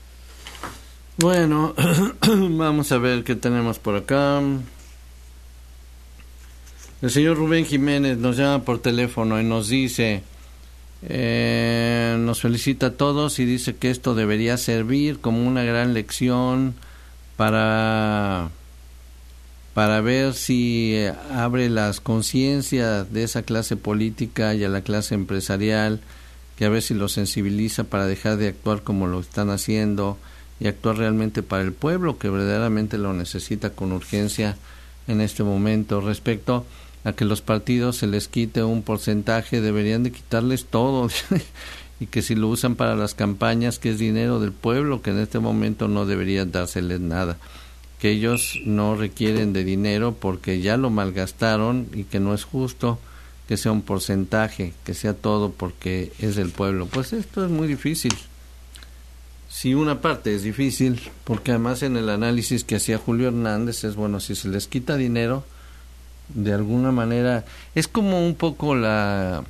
Bueno, vamos a ver qué tenemos por acá. El señor Rubén Jiménez nos llama por teléfono y nos dice, eh, nos felicita a todos y dice que esto debería servir como una gran lección para para ver si eh, abre las conciencias de esa clase política y a la clase empresarial, que a ver si lo sensibiliza para dejar de actuar como lo están haciendo y actuar realmente para el pueblo, que verdaderamente lo necesita con urgencia en este momento. Respecto a que los partidos se les quite un porcentaje, deberían de quitarles todo y que si lo usan para las campañas, que es dinero del pueblo, que en este momento no deberían dárseles nada, que ellos no requieren de dinero porque ya lo malgastaron y que no es justo que sea un porcentaje, que sea todo porque es del pueblo. Pues esto es muy difícil. Si una parte es difícil, porque además en el análisis que hacía Julio Hernández es, bueno, si se les quita dinero, de alguna manera, es como un poco la...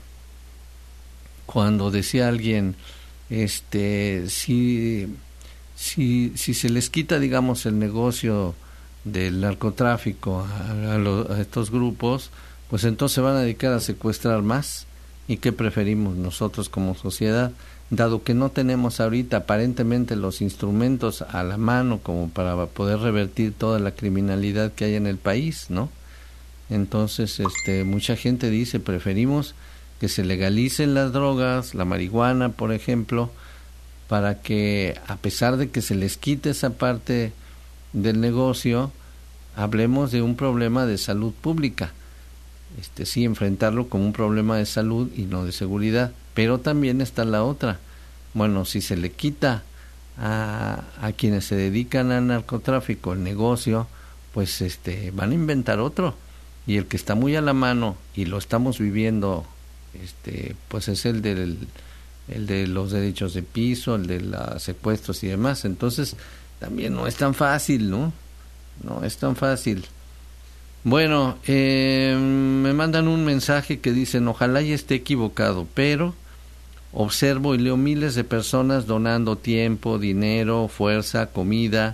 cuando decía alguien, este, si... Si, si se les quita, digamos, el negocio del narcotráfico a, a, lo, a estos grupos, pues entonces se van a dedicar a secuestrar más. ¿Y qué preferimos nosotros como sociedad? Dado que no tenemos ahorita aparentemente los instrumentos a la mano como para poder revertir toda la criminalidad que hay en el país, ¿no? Entonces, este, mucha gente dice, preferimos que se legalicen las drogas, la marihuana, por ejemplo, para que, a pesar de que se les quite esa parte del negocio, hablemos de un problema de salud pública. Este, sí, enfrentarlo como un problema de salud y no de seguridad. Pero también está la otra. Bueno, si se le quita a, a quienes se dedican al narcotráfico el negocio, pues este, van a inventar otro. Y el que está muy a la mano, y lo estamos viviendo, este, pues es el del... el de los derechos de piso, el de los secuestros y demás. Entonces también no es tan fácil, ¿no? No es tan fácil. Bueno, eh, me mandan un mensaje que dicen, ojalá y esté equivocado, pero observo y leo miles de personas donando tiempo, dinero, fuerza, comida,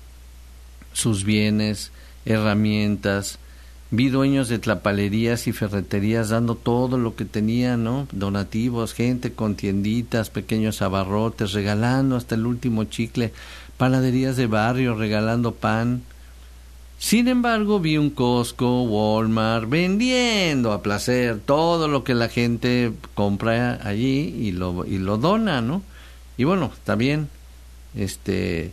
sus bienes, herramientas. Vi dueños de tlapalerías y ferreterías dando todo lo que tenían, ¿no? Donativos, gente con tienditas, pequeños abarrotes, regalando hasta el último chicle, panaderías de barrio regalando pan. Sin embargo, vi un Costco, Walmart vendiendo a placer todo lo que la gente compra allí y lo y lo dona, ¿no? Y bueno, está bien, este,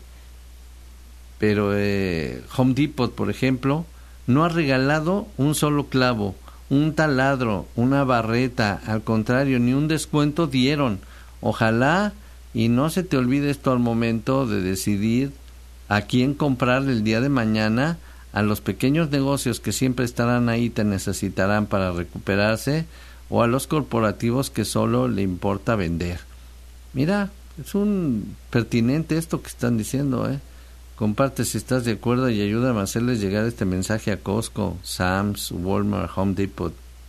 pero eh, Home Depot, por ejemplo, no ha regalado un solo clavo, un taladro, una barreta, al contrario, ni un descuento dieron. Ojalá y no se te olvide esto al momento de decidir a quién comprar el día de mañana. A los pequeños negocios que siempre estarán ahí, te necesitarán para recuperarse, o a los corporativos que solo le importa vender. Mira, es un pertinente esto que están diciendo, ¿eh? Comparte si estás de acuerdo y ayúdame a hacerles llegar este mensaje a Costco, Sam's, Walmart, Home Depot.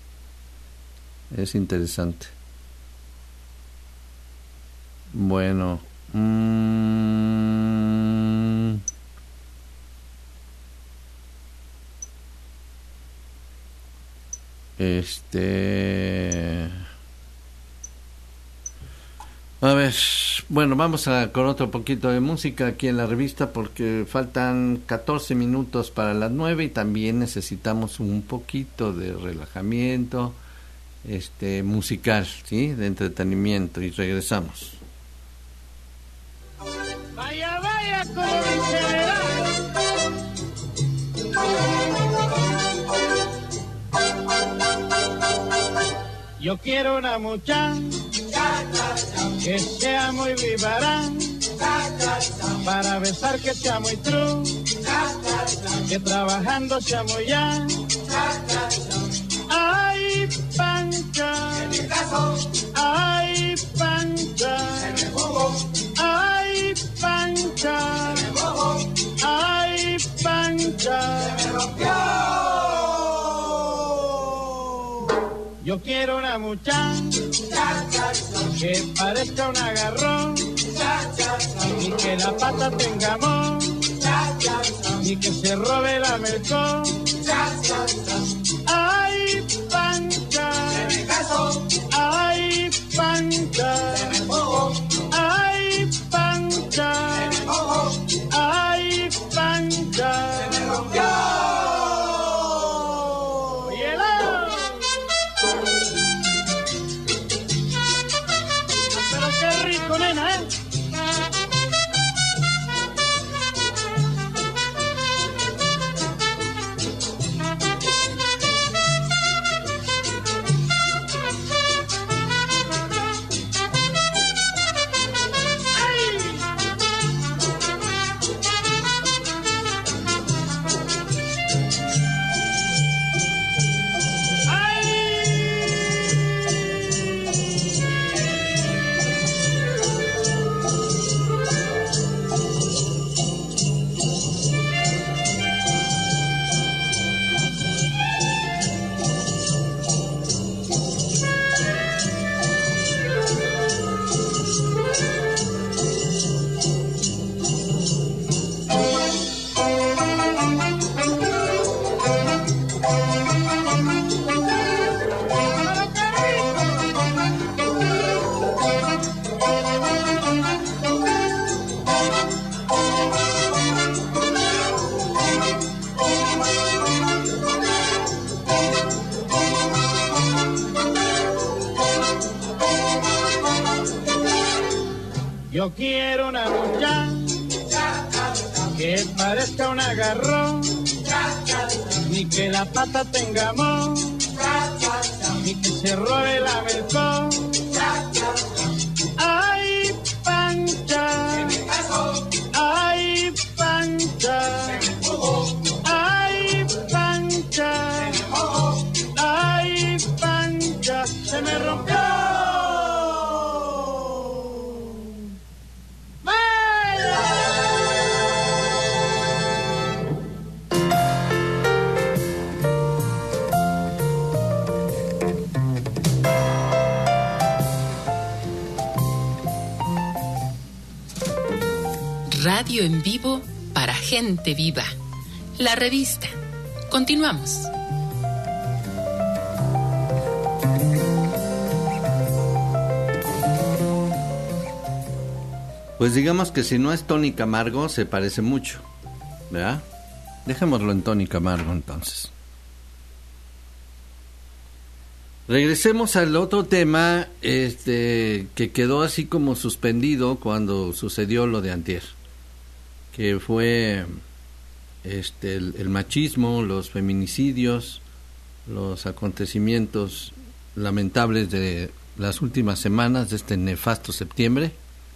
Es interesante. Bueno. Mmm, este... A ver, bueno, vamos a con otro poquito de música aquí en la revista porque faltan catorce minutos para las nueve y también necesitamos un poquito de relajamiento, este, musical, ¿sí? De entretenimiento, y regresamos. Vaya, vaya, como dice yo quiero una muchacha que sea muy vivarán, para besar que sea muy true, que trabajando sea muy ya. Ay, Pancha, ay, Pancha, ay, Pancha, ay, Pancha, yo quiero una muchacha que parezca un agarrón y que la pata tenga amor y que se robe la melcón. Ay, Pancha, ay, Pancha, ay, Pancha, ay, Pancha, Yo quiero una muchacha que parezca un agarrón, ni que la pata tenga moho, ni que se robe la melcón. Ay, Pancha, ay, Pancha, ay, Pancha, ay, Pancha, se me rompió. Radio en vivo para gente viva. La revista. Continuamos. Pues digamos que si no es Tony Camargo, se parece mucho, ¿verdad? Dejémoslo en Tony Camargo entonces. Regresemos al otro tema, este, que quedó así como suspendido cuando sucedió lo de antier, que fue este el, el machismo, los feminicidios, los acontecimientos lamentables de las últimas semanas de este nefasto septiembre.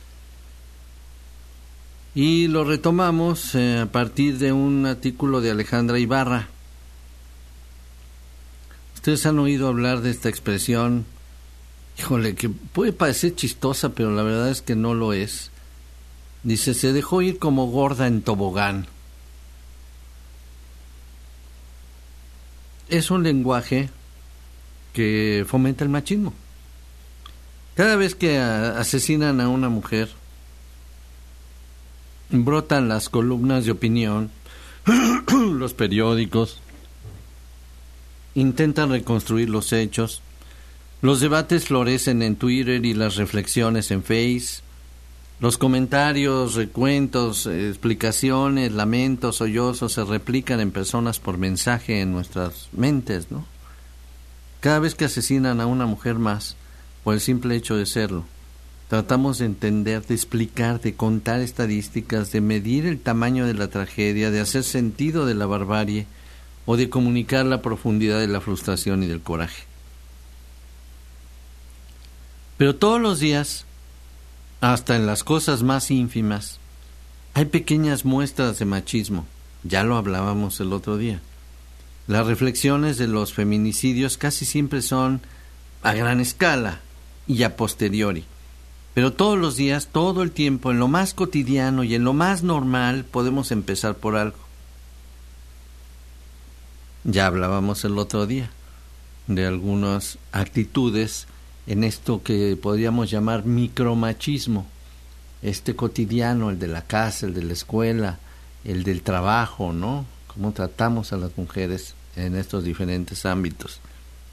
Y lo retomamos eh, a partir de un artículo de Alejandra Ibarra. Ustedes han oído hablar de esta expresión, híjole, que puede parecer chistosa, pero la verdad es que no lo es. Dice, se dejó ir como gorda en tobogán. Es un lenguaje que fomenta el machismo. Cada vez que a, asesinan a una mujer, brotan las columnas de opinión, los periódicos, intentan reconstruir los hechos, los debates florecen en Twitter y las reflexiones en Face, los comentarios, recuentos, explicaciones, lamentos, sollozos se replican en personas por mensaje en nuestras mentes, ¿no? Cada vez que asesinan a una mujer más, por el simple hecho de serlo, tratamos de entender, de explicar, de contar estadísticas, de medir el tamaño de la tragedia, de hacer sentido de la barbarie o de comunicar la profundidad de la frustración y del coraje. Pero todos los días, hasta en las cosas más ínfimas, hay pequeñas muestras de machismo. Ya lo hablábamos el otro día. Las reflexiones de los feminicidios casi siempre son a gran escala y a posteriori. Pero todos los días, todo el tiempo, en lo más cotidiano y en lo más normal, podemos empezar por algo. Ya hablábamos el otro día de algunas actitudes en esto que podríamos llamar micromachismo, este cotidiano, el de la casa, el de la escuela, el del trabajo, ¿no? Cómo tratamos a las mujeres en estos diferentes ámbitos.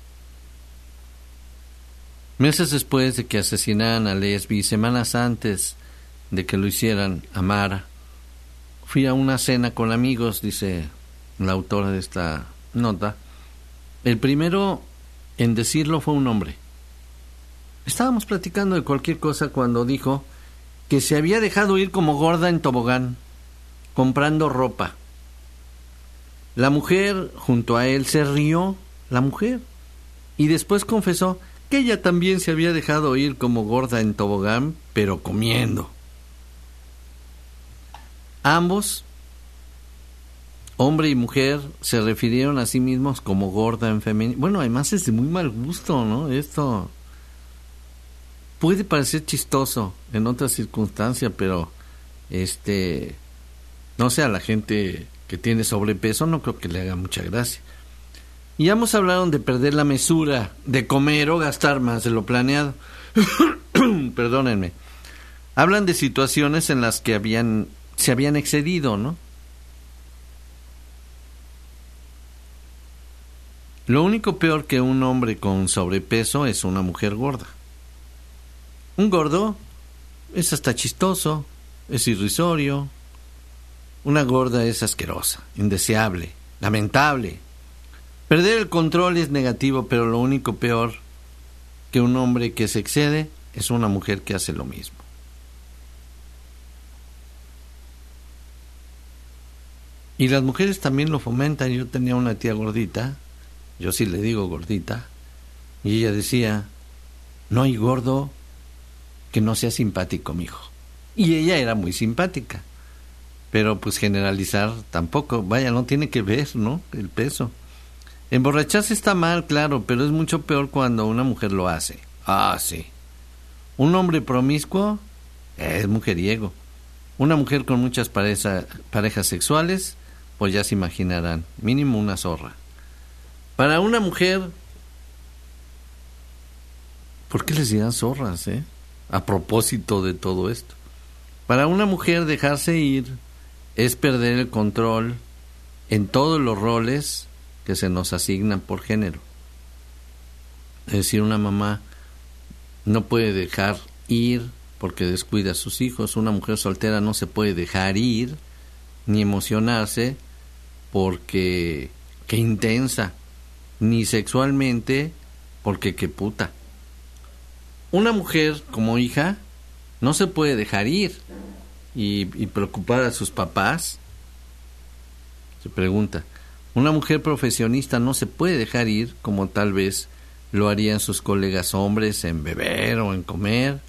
Meses después de que asesinaran a Lesbi, semanas antes de que lo hicieran a Mara, fui a una cena con amigos, dice la autora de esta nota. El primero en decirlo fue un hombre. Estábamos platicando de cualquier cosa cuando dijo que se había dejado ir como gorda en tobogán, comprando ropa. La mujer junto a él se rió, la mujer, y después confesó que ella también se había dejado ir como gorda en tobogán, pero comiendo. Ambos, hombre y mujer, se refirieron a sí mismos como gorda en femenino. Bueno, además es de muy mal gusto, ¿no? Esto puede parecer chistoso en otras circunstancias, pero este, no sé, a la gente que tiene sobrepeso no creo que le haga mucha gracia. Y ambos hablaron de perder la mesura, de comer o gastar más de lo planeado. Perdónenme. Hablan de situaciones en las que habían se habían excedido, ¿no? Lo único peor que un hombre con sobrepeso es una mujer gorda. Un gordo es hasta chistoso, es irrisorio. Una gorda es asquerosa, indeseable, lamentable. Perder el control es negativo, pero lo único peor que un hombre que se excede es una mujer que hace lo mismo. Y las mujeres también lo fomentan. Yo tenía una tía gordita, yo sí le digo gordita, y ella decía, no hay gordo que no sea simpático, mijo. Y ella era muy simpática, pero pues generalizar tampoco, vaya, no tiene que ver, ¿no?, el peso. Emborracharse está mal, claro, pero es mucho peor cuando una mujer lo hace. Ah, sí. Un hombre promiscuo es mujeriego. Una mujer con muchas pareja, parejas sexuales, pues ya se imaginarán, mínimo una zorra. Para una mujer, ¿por qué les dirán zorras, eh? A propósito de todo esto. Para una mujer dejarse ir es perder el control en todos los roles que se nos asignan por género. Es decir, una mamá no puede dejar ir porque descuida a sus hijos. Una mujer soltera no se puede dejar ir ni emocionarse porque qué intensa, ni sexualmente porque qué puta. Una mujer como hija no se puede dejar ir y, y preocupar a sus papás. Se pregunta, una mujer profesionista no se puede dejar ir como tal vez lo harían sus colegas hombres en beber o en comer.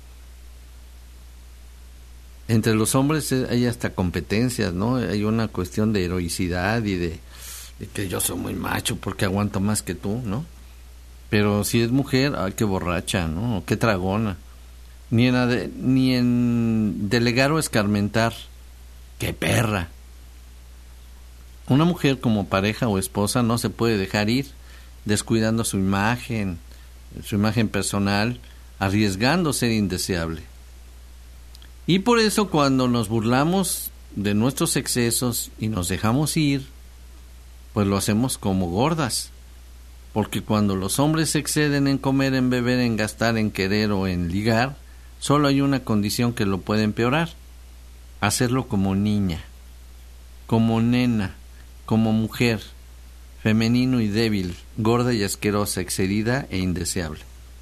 Entre los hombres hay hasta competencias, ¿no? Hay una cuestión de heroicidad y de, de que yo soy muy macho porque aguanto más que tú, ¿no? Pero si es mujer, ay, qué borracha, ¿no? Qué tragona. Ni en, ade- ni en delegar o escarmentar, qué perra. Una mujer como pareja o esposa no se puede dejar ir descuidando su imagen, su imagen personal, arriesgando ser indeseable. Y por eso cuando nos burlamos de nuestros excesos y nos dejamos ir, pues lo hacemos como gordas. Porque cuando los hombres se exceden en comer, en beber, en gastar, en querer o en ligar, solo hay una condición que lo puede empeorar: hacerlo como niña, como nena, como mujer, femenino y débil, gorda y asquerosa, excedida e indeseable.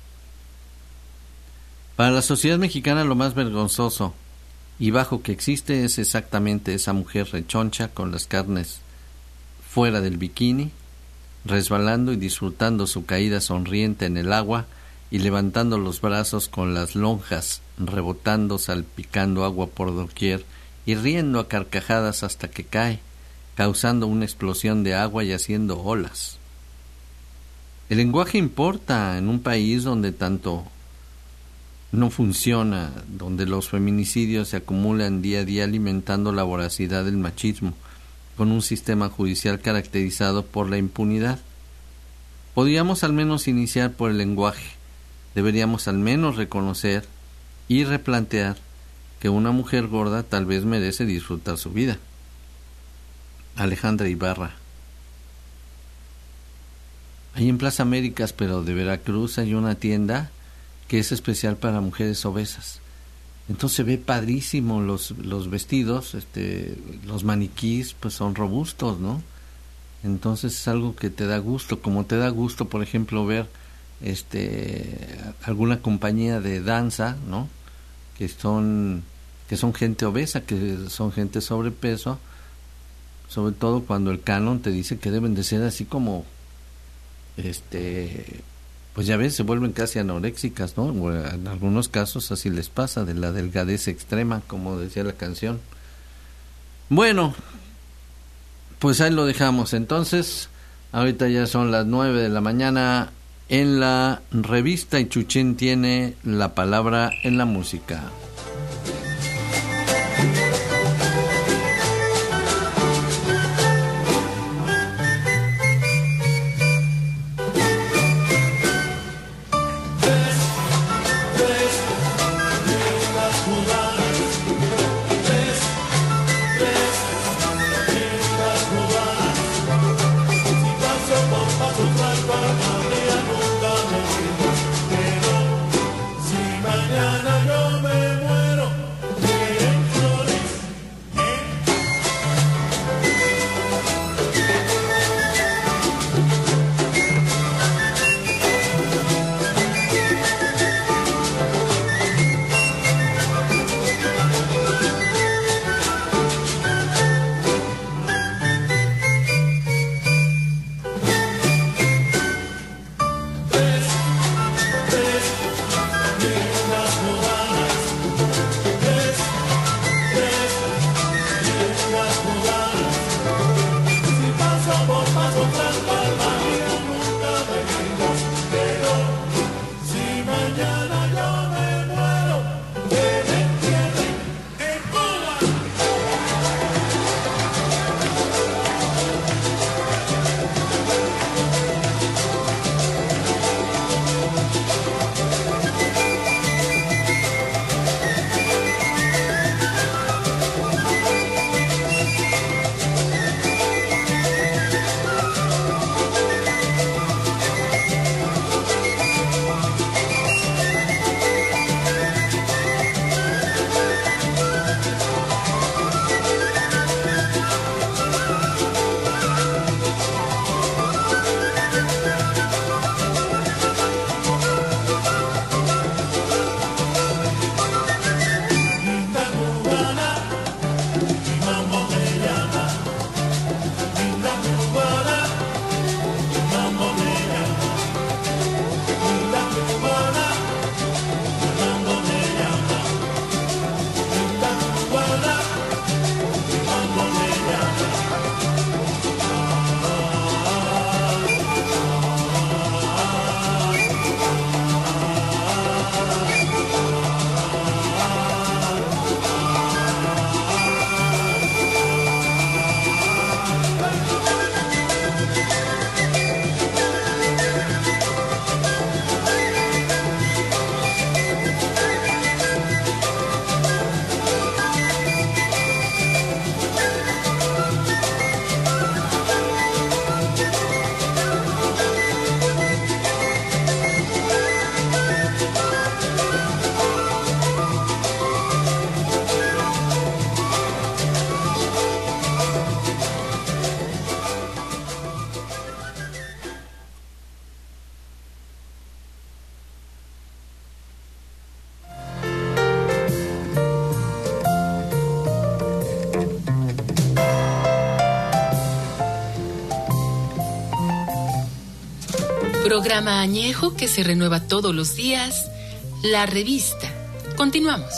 Para la sociedad mexicana lo más vergonzoso y bajo que existe es exactamente esa mujer rechoncha con las carnes fuera del bikini, resbalando y disfrutando su caída sonriente en el agua y levantando los brazos con las lonjas, rebotando, salpicando agua por doquier y riendo a carcajadas hasta que cae, causando una explosión de agua y haciendo olas. El lenguaje importa en un país donde tanto no funciona, donde los feminicidios se acumulan día a día alimentando la voracidad del machismo, con un sistema judicial caracterizado por la impunidad. Podríamos al menos iniciar por el lenguaje. Deberíamos al menos reconocer y replantear que una mujer gorda tal vez merece disfrutar su vida. Alejandra Ibarra. Ahí en Plaza Américas, pero de Veracruz, hay una tienda que es especial para mujeres obesas. Entonces se ve padrísimo los, los vestidos, este, los maniquís pues son robustos, ¿no? Entonces es algo que te da gusto, como te da gusto, por ejemplo, ver este alguna compañía de danza, ¿no? Que son que son gente obesa, que son gente sobrepeso, sobre todo cuando el canon te dice que deben de ser así como este pues ya ves, se vuelven casi anoréxicas, ¿no? O en algunos casos así les pasa, de la delgadez extrema, como decía la canción. Bueno, pues ahí lo dejamos. Entonces, ahorita ya son las nueve de la mañana. En la revista Ichuchín tiene la palabra en la música. Si mañana yo me Programa añejo que se renueva todos los días, La Revista. Continuamos.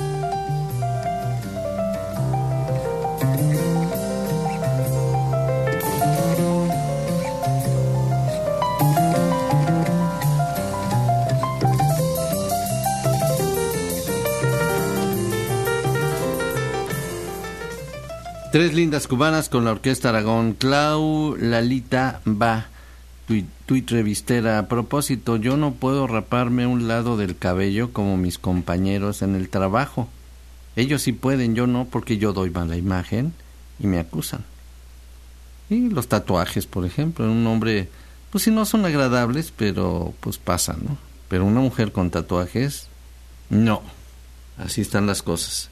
Tres lindas cubanas con la Orquesta Aragón. Clau Lalita va, tuit, tuit revistera. A propósito, yo no puedo raparme un lado del cabello como mis compañeros en el trabajo. Ellos sí pueden, yo no, porque yo doy mala imagen y me acusan. Y los tatuajes, por ejemplo, un hombre, pues sí no son agradables, pero pues pasan, ¿no? Pero una mujer con tatuajes, no. Así están las cosas.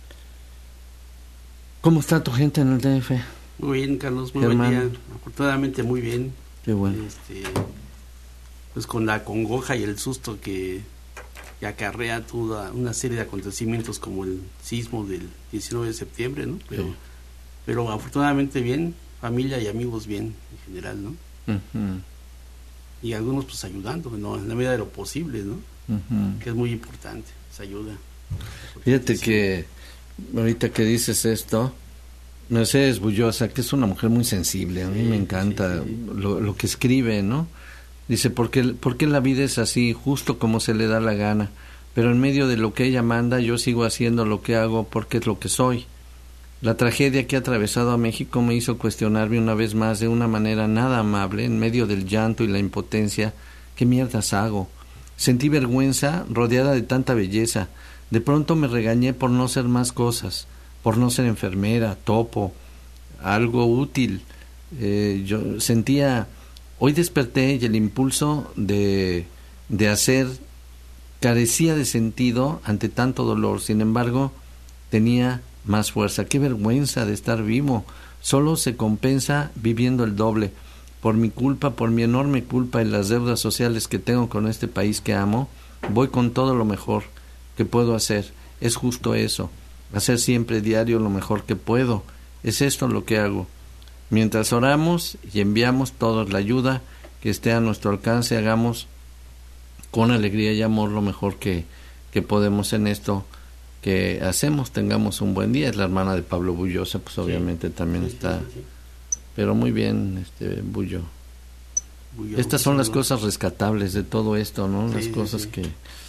¿Cómo está tu gente en el D F? Muy bien, Carlos, muy Germán. buen día. Afortunadamente muy bien. Qué bueno. Este, pues con la congoja y el susto que, que acarrea toda una serie de acontecimientos como el sismo del diecinueve de septiembre, ¿no? Pero, Sí. pero afortunadamente bien, familia y amigos bien en general, ¿no? Uh-huh. Y algunos pues ayudando, ¿no? En la medida de lo posible, ¿no? Uh-huh. Que es muy importante, esa ayuda. Fíjate Sí. que ahorita que dices esto, Mercedes Bullosa, que es una mujer muy sensible, a mí Sí, me encanta sí, sí. Lo, lo que escribe, ¿no? Dice, ¿por qué, ¿por qué la vida es así, justo como se le da la gana? Pero en medio de lo que ella manda, yo sigo haciendo lo que hago porque es lo que soy. La tragedia que ha atravesado a México me hizo cuestionarme una vez más de una manera nada amable, en medio del llanto y la impotencia, ¿qué mierdas hago? Sentí vergüenza rodeada de tanta belleza. De pronto me regañé por no ser más cosas, por no ser enfermera, topo, algo útil. Eh, yo sentía, hoy desperté y el impulso de, de hacer carecía de sentido ante tanto dolor. Sin embargo, tenía más fuerza. Qué vergüenza de estar vivo. Solo se compensa viviendo el doble. Por mi culpa, por mi enorme culpa y las deudas sociales que tengo con este país que amo, voy con todo lo mejor que puedo hacer. Es justo eso, hacer siempre diario lo mejor que puedo. Es esto lo que hago. Mientras oramos y enviamos todos la ayuda que esté a nuestro alcance, hagamos con alegría y amor lo mejor que, que podemos en esto que hacemos. Tengamos un buen día. Es la hermana de Pablo Bullosa, pues obviamente sí, también sí, está, sí, sí. Pero muy bien, este Bullo. Bullo Estas son las cosas rescatables de todo esto, ¿no? Las sí, cosas sí. que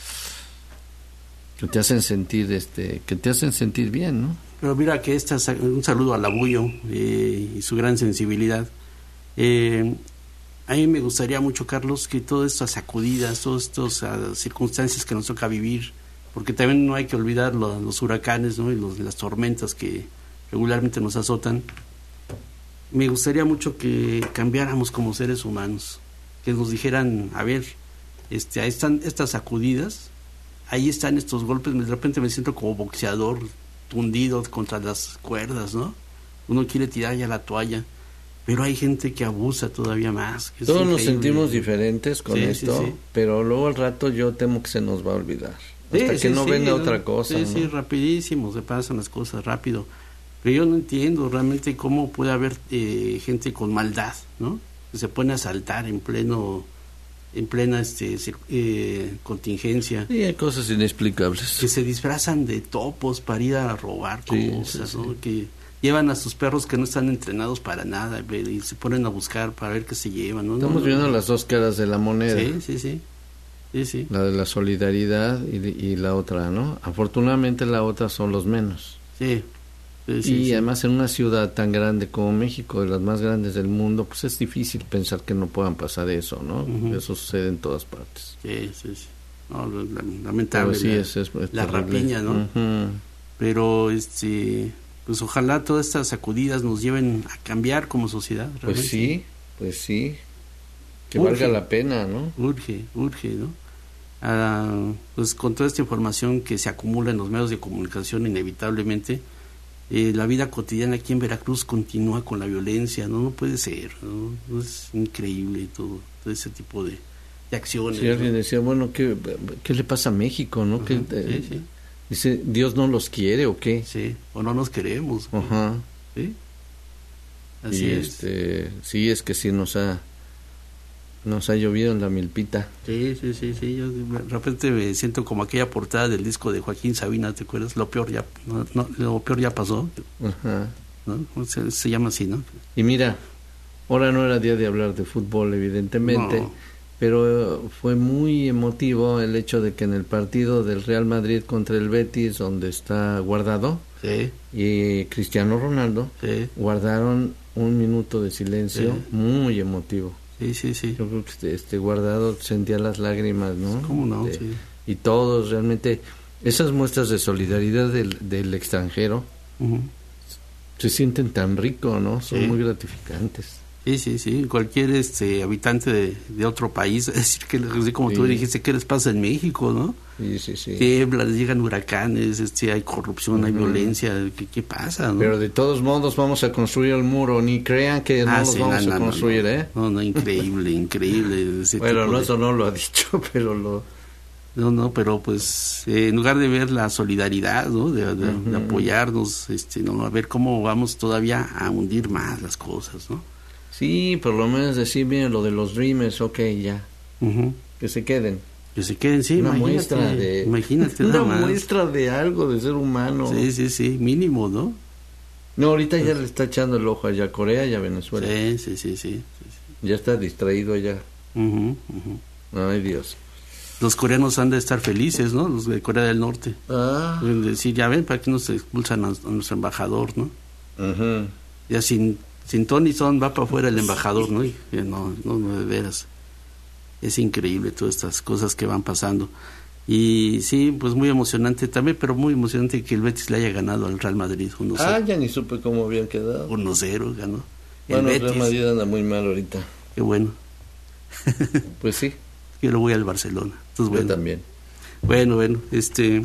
que te hacen sentir este que te hacen sentir bien, ¿no? Pero mira que esta, un saludo a la Bullo eh, y su gran sensibilidad. eh, a mí me gustaría mucho, Carlos, que todas estas sacudidas, todas estas uh, circunstancias que nos toca vivir, porque también no hay que olvidar lo, los huracanes, ¿no? Y los, las tormentas que regularmente nos azotan. Me gustaría mucho que cambiáramos como seres humanos, que nos dijeran, a ver, este, ahí están estas sacudidas, ahí están estos golpes. De repente me siento como boxeador tundido contra las cuerdas, ¿no? Uno quiere tirar ya la toalla, pero hay gente que abusa todavía más. Que Todos nos sentimos diferentes con sí, esto, sí, sí. Pero luego al rato yo temo que se nos va a olvidar. Hasta sí, que sí, no sí, venga ¿no? otra cosa. Sí, ¿no? sí, rapidísimo, se pasan las cosas rápido. Pero yo no entiendo realmente cómo puede haber eh, gente con maldad, ¿no? Que se pone a asaltar en pleno... en plena este eh, contingencia. Sí, hay cosas inexplicables. Que se disfrazan de topos para ir a robar sí, cosas, sí, ¿no? sí. Que llevan a sus perros que no están entrenados para nada y se ponen a buscar para ver qué se llevan, ¿no? Estamos no, viendo no, las dos caras de la moneda. Sí, sí, sí. sí, sí. La de la solidaridad y, y la otra, ¿no? Afortunadamente la otra son los menos. Sí. Sí, sí, y sí. además en una ciudad tan grande como México, de las más grandes del mundo, pues es difícil pensar que no puedan pasar eso, ¿no? Uh-huh. Eso sucede en todas partes. Sí, sí, sí. No, lamentable sí, la, es, es, es la rapiña, ¿no? Uh-huh. Pero, este, pues ojalá todas estas sacudidas nos lleven a cambiar como sociedad. Realmente. Pues sí, pues sí. Que urge, valga la pena, ¿no? Urge, urge, ¿no? Ah, pues con toda esta información que se acumula en los medios de comunicación inevitablemente, Eh, la vida cotidiana aquí en Veracruz continúa con la violencia, no no puede ser, no, no es increíble todo, todo ese tipo de, de acciones. Sí, alguien ¿no? decía, bueno, ¿qué, qué le pasa a México, no? Ajá, ¿Qué, sí, eh, sí. Dice, ¿Dios no los quiere o qué? Sí, o no nos queremos. Ajá. Sí, así y es. Este, sí, es que sí nos ha Nos ha llovido en la milpita. Sí, sí, sí, sí. Yo de repente me siento como aquella portada del disco de Joaquín Sabina, ¿te acuerdas? Lo peor ya, no, no, lo peor ya pasó. Ajá. ¿No? Se, se llama así, ¿no? Y mira, ahora no era día de hablar de fútbol, evidentemente, No. pero fue muy emotivo el hecho de que en el partido del Real Madrid contra el Betis, donde está Guardado Sí, y Cristiano Ronaldo, sí, guardaron un minuto de silencio Sí. muy emotivo. sí, sí, sí. Yo creo que este, este Guardado sentía las lágrimas, ¿no? ¿Cómo no? De- Sí. Y todos realmente, esas muestras de solidaridad del, del extranjero Ujú. se sienten tan rico, ¿no? Son Sí. muy gratificantes. Sí, sí, sí. Cualquier este habitante de, de otro país, es decir, que así como tú Sí. dijiste, ¿qué les pasa en México, no? Sí, sí, sí. Tiemblas, llegan huracanes, este, hay corrupción, hay Ujú. violencia, ¿qué, qué pasa, no? Pero de todos modos vamos a construir el muro, ni crean que no Ah, los sí, vamos no, a no, construir, no, ¿eh? No, no, increíble, increíble. ese Bueno, tipo no, de- eso no lo ha dicho, pero lo... No, no, pero pues eh, en lugar de ver la solidaridad, ¿no? De, de- Ujú. de apoyarnos, este, no, a ver cómo vamos todavía a hundir más las cosas, ¿no? Sí, por lo menos decir bien lo de los Dreamers, ok, ya, Ujú. que se queden. Que se queden, sí, una imagínate, muestra de... imagínate una nada más. muestra de algo, de ser humano. Sí, sí, sí, mínimo, ¿no? No, ahorita ya le está echando el ojo allá a Corea y a Venezuela. Sí, sí, sí, sí. Ya está distraído allá. Ujú, ujú. Ay, Dios. Los coreanos han de estar felices, ¿no? Los de Corea del Norte. Ah. Pueden decir, ya ven, ¿para qué nos expulsan a, a nuestro embajador, no? Ujú. Ya sin, sin ton ni son va para afuera el embajador, ¿no? Y, y no, no, no, de veras. Es increíble todas estas cosas que van pasando. Y sí, pues muy emocionante también, pero muy emocionante que el Betis le haya ganado al Real Madrid uno cero. Ah, ya ni supe cómo habían quedado. uno cero ganó. Bueno, el el Real Betis, Madrid anda muy mal ahorita. qué bueno. Pues sí, Yo lo voy al Barcelona. Entonces, yo bueno. también. Bueno, bueno, este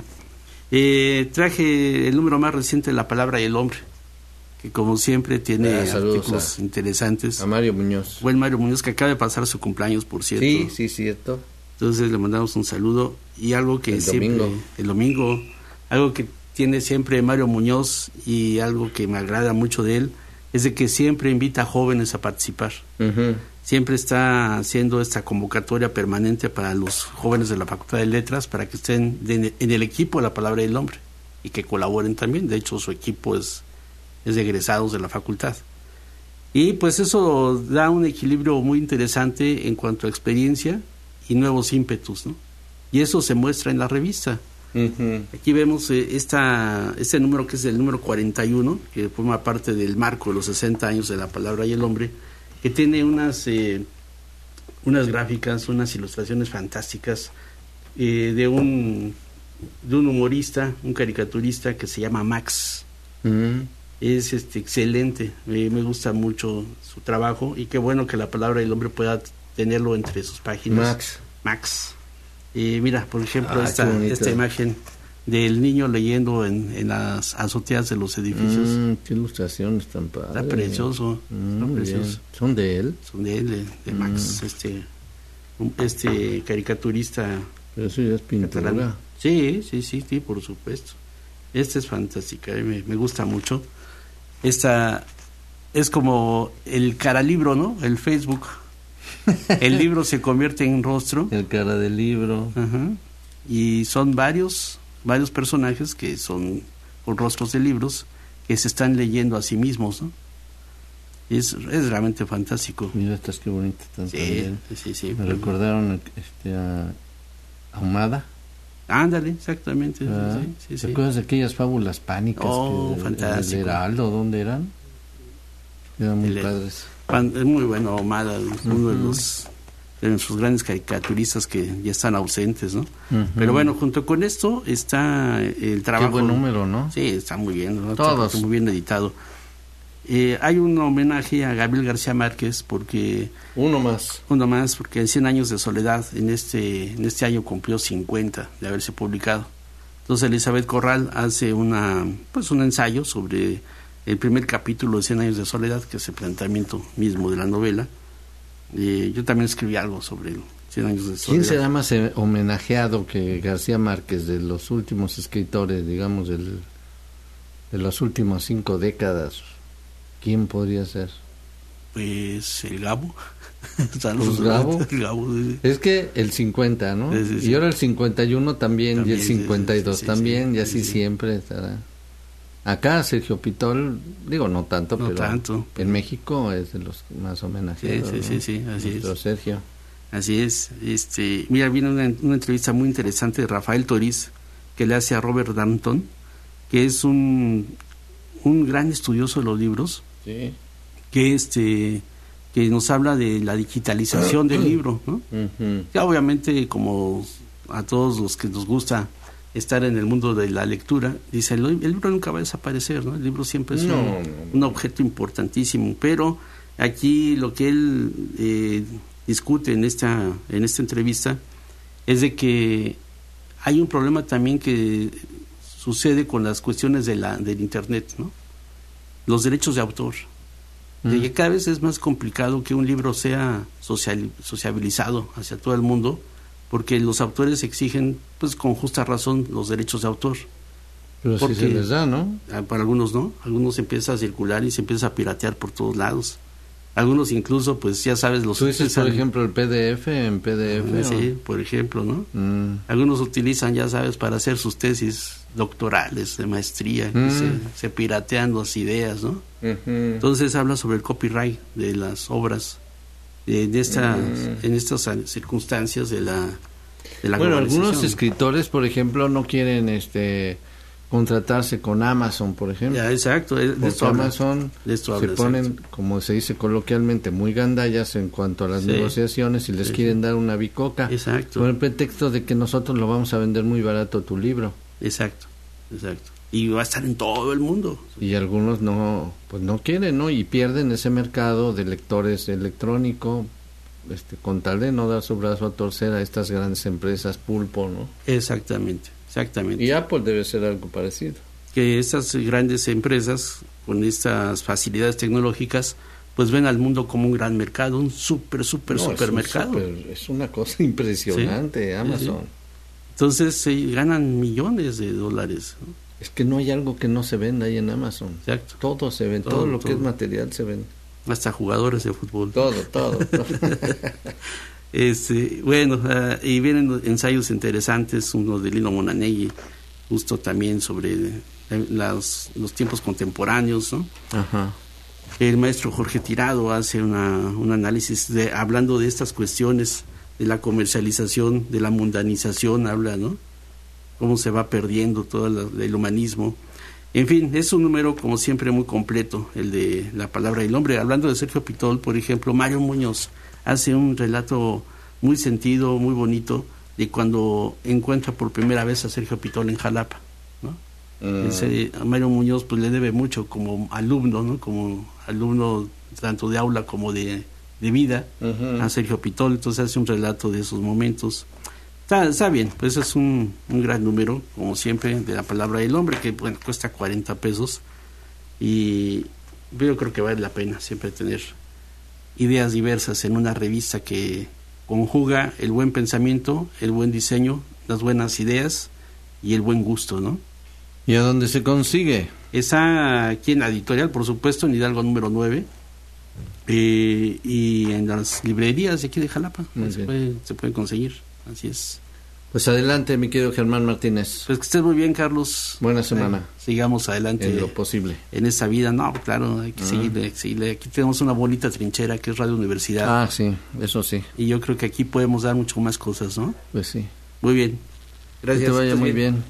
eh, traje el número más reciente de La Palabra y el Hombre, que como siempre tiene Ah, saludos artículos a- interesantes. A Mario Muñoz. Buen Mario Muñoz, que acaba de pasar su cumpleaños, por cierto. Sí, sí, cierto. Entonces le mandamos un saludo y algo que El siempre, domingo. el domingo, algo que tiene siempre Mario Muñoz y algo que me agrada mucho de él, es de que siempre invita a jóvenes a participar. Ujú. Siempre está haciendo esta convocatoria permanente para los jóvenes de la Facultad de Letras para que estén de- en el equipo de La Palabra del Hombre y que colaboren también. De hecho, su equipo es, es de egresados de la facultad. Y pues eso da un equilibrio muy interesante en cuanto a experiencia y nuevos ímpetus, ¿no? Y eso se muestra en la revista. Ujú. Aquí vemos eh, esta, este número que es el número cuarenta y uno, que forma parte del marco de los sesenta años de La Palabra y el Hombre, que tiene unas, eh, unas gráficas, unas ilustraciones fantásticas eh, de, un, de un humorista, un caricaturista que se llama Max. Ujú. Es este, excelente, eh, me gusta mucho su trabajo y qué bueno que La Palabra y el Hombre pueda tenerlo entre sus páginas. Max. Max. Eh, mira, por ejemplo, Ah, esta, qué bonito. esta imagen del niño leyendo en, en las azoteas de los edificios. Mm, qué ilustraciones tan padres. Está precioso, Mm, está muy precioso. bien. ¿Son de él? Son de él, de, de Max, Mm. este, un- este caricaturista Pero eso ya es pintura. catalán. Sí, sí, sí, sí, por supuesto. Esta es fantástica, eh, me, me gusta mucho. Esta es como el caralibro, ¿no? El Facebook. El libro se convierte en rostro. El cara del libro. Ajá. Y son varios, varios personajes que son con rostros de libros que se están leyendo a sí mismos, ¿no? Es, es realmente fantástico. Mira estas qué bonitas están Sí, también. sí, sí. Me recordaron este, a Ahumada. Ándale, exactamente. Ah, sí, sí, ¿Te sí. acuerdas de aquellas fábulas pánicas? Oh, que, fantástico. ¿El Heraldo? ¿Dónde eran? Eran muy El- padres. Fan- Es muy bueno, Ahumada, uno de Ujú. los de nuestros grandes caricaturistas que ya están ausentes, ¿no? Ujú. Pero bueno, junto con esto está el trabajo. Qué buen número, ¿no? Sí, está muy bien, ¿no? Todos. Está muy bien editado. Eh, hay un homenaje a Gabriel García Márquez porque Uno más. uno más porque en cien años de soledad en este en este año cumplió cincuenta de haberse publicado. Entonces Elizabeth Corral hace una pues un ensayo sobre el primer capítulo de cien años de soledad, que es el planteamiento mismo de la novela. Eh, yo también escribí algo sobre el cien años de soledad. ¿Quién será más eh, homenajeado que García Márquez de los últimos escritores, digamos, del, de las últimas cinco décadas? ¿Quién podría ser? Pues el Gabo. Saludos. Pues Gabo. Gabo, sí. Es que el cincuenta, ¿no? Sí, sí, sí. Y ahora el cincuenta y uno también, También, y el cincuenta y dos sí, sí, también, sí, y así sí, sí. siempre estará. Acá Sergio Pitol, digo, no tanto, No pero tanto. en México es de los más homenajeados. Sí, sí, ¿no? sí, sí, así Nuestro es. Sergio. Así es. Este, mira, viene una, una entrevista muy interesante de Rafael Toriz que le hace a Robert Danton, que es un, un gran estudioso de los libros, Sí. que este que nos habla de la digitalización del libro, ¿no? Ujú. Ya obviamente, como a todos los que nos gusta estar en el mundo de la lectura, dice, el, el libro nunca va a desaparecer, ¿no? El libro siempre es No, un, no, no. un objeto importantísimo, pero aquí lo que él eh, discute en esta en esta entrevista es de que hay un problema también que sucede con las cuestiones de la del internet, ¿no? Los derechos de autor, de que cada vez es más complicado que un libro sea social, sociabilizado hacia todo el mundo, porque los autores exigen, pues con justa razón, los derechos de autor. Pero Porque- sí se les da, ¿no? Ah, para algunos no, algunos empieza a circular y se empieza a piratear por todos lados. Algunos incluso, pues ya sabes, los Tú dices, por utilizan- ejemplo, el P D F en P D F. Ah, ¿o? sí, por ejemplo, ¿no? Mm. Algunos utilizan, ya sabes, para hacer sus tesis doctorales de maestría, y Mm. se, se piratean las ideas, ¿no? Ujú. Entonces habla sobre el copyright de las obras, de, de estas, Mm. en estas circunstancias de la, de la Bueno, globalización. algunos escritores, por ejemplo, no quieren este contratarse con Amazon, por ejemplo. Ya, exacto, de Porque esto habla. Amazon De esto se habla, ponen, exacto. como se dice coloquialmente, muy gandallas en cuanto a las Sí. negociaciones y les Sí, quieren dar una bicoca Exacto. con el pretexto de que nosotros lo vamos a vender muy barato tu libro. Exacto, exacto. Y va a estar en todo el mundo. Y algunos no, pues no quieren, ¿no? Y pierden ese mercado de lectores electrónico, este, con tal de no dar su brazo a torcer a estas grandes empresas pulpo, ¿no? Exactamente, exactamente. Y Apple debe ser algo parecido. Que estas grandes empresas, con estas facilidades tecnológicas, pues ven al mundo como un gran mercado, un súper, súper, No, es un supermercado. súper- es una cosa impresionante, Sí, Amazon. sí, Entonces se ganan millones de dólares, ¿no? Es que no hay algo que no se venda ahí en Amazon. Exacto. Todo se vende, todo, Todo, lo que todo. es material se vende. Hasta jugadores de fútbol. Todo, todo. todo. Este, bueno, ah, y vienen ensayos interesantes, uno de Lino Monanelli, justo también sobre eh, las, los tiempos contemporáneos, ¿no? Ajá. El maestro Jorge Tirado hace una, un análisis de, hablando de estas cuestiones de la comercialización, de la mundanización, habla, ¿no? Cómo se va perdiendo todo la- el humanismo. En fin, es un número, como siempre, muy completo, el de La Palabra del Hombre. Hablando de Sergio Pitol, por ejemplo, Mario Muñoz hace un relato muy sentido, muy bonito, de cuando encuentra por primera vez a Sergio Pitol en Jalapa, ¿no? Mm. Ese, a Mario Muñoz pues le debe mucho como alumno, ¿no? Como alumno tanto de aula como de, de vida, Ujú. a Sergio Pitol. Entonces hace un relato de esos momentos. Está, está bien, pues es un, un gran número, como siempre, de La Palabra del Hombre, que bueno, cuesta cuarenta pesos, y yo creo que vale la pena siempre tener ideas diversas en una revista que conjuga el buen pensamiento, el buen diseño, las buenas ideas y el buen gusto, ¿no? ¿Y a dónde se consigue? Está aquí en la editorial, por supuesto, en Hidalgo número nueve, eh, y en las librerías de aquí de Jalapa. Muy Se bien. puede, se puede conseguir, así es. Pues adelante, mi querido Germán Martínez. Pues que estés muy bien, Carlos. Buena semana. Eh, sigamos adelante En lo posible. en esta vida. No, claro, hay que Ah. seguirle, hay que seguirle. Aquí tenemos una bonita trinchera que es Radio Universidad, Ah, sí, eso sí. y yo creo que aquí podemos dar mucho más cosas, ¿no? Pues sí. Muy bien. Gracias. Que te vaya ¿Estás muy bien.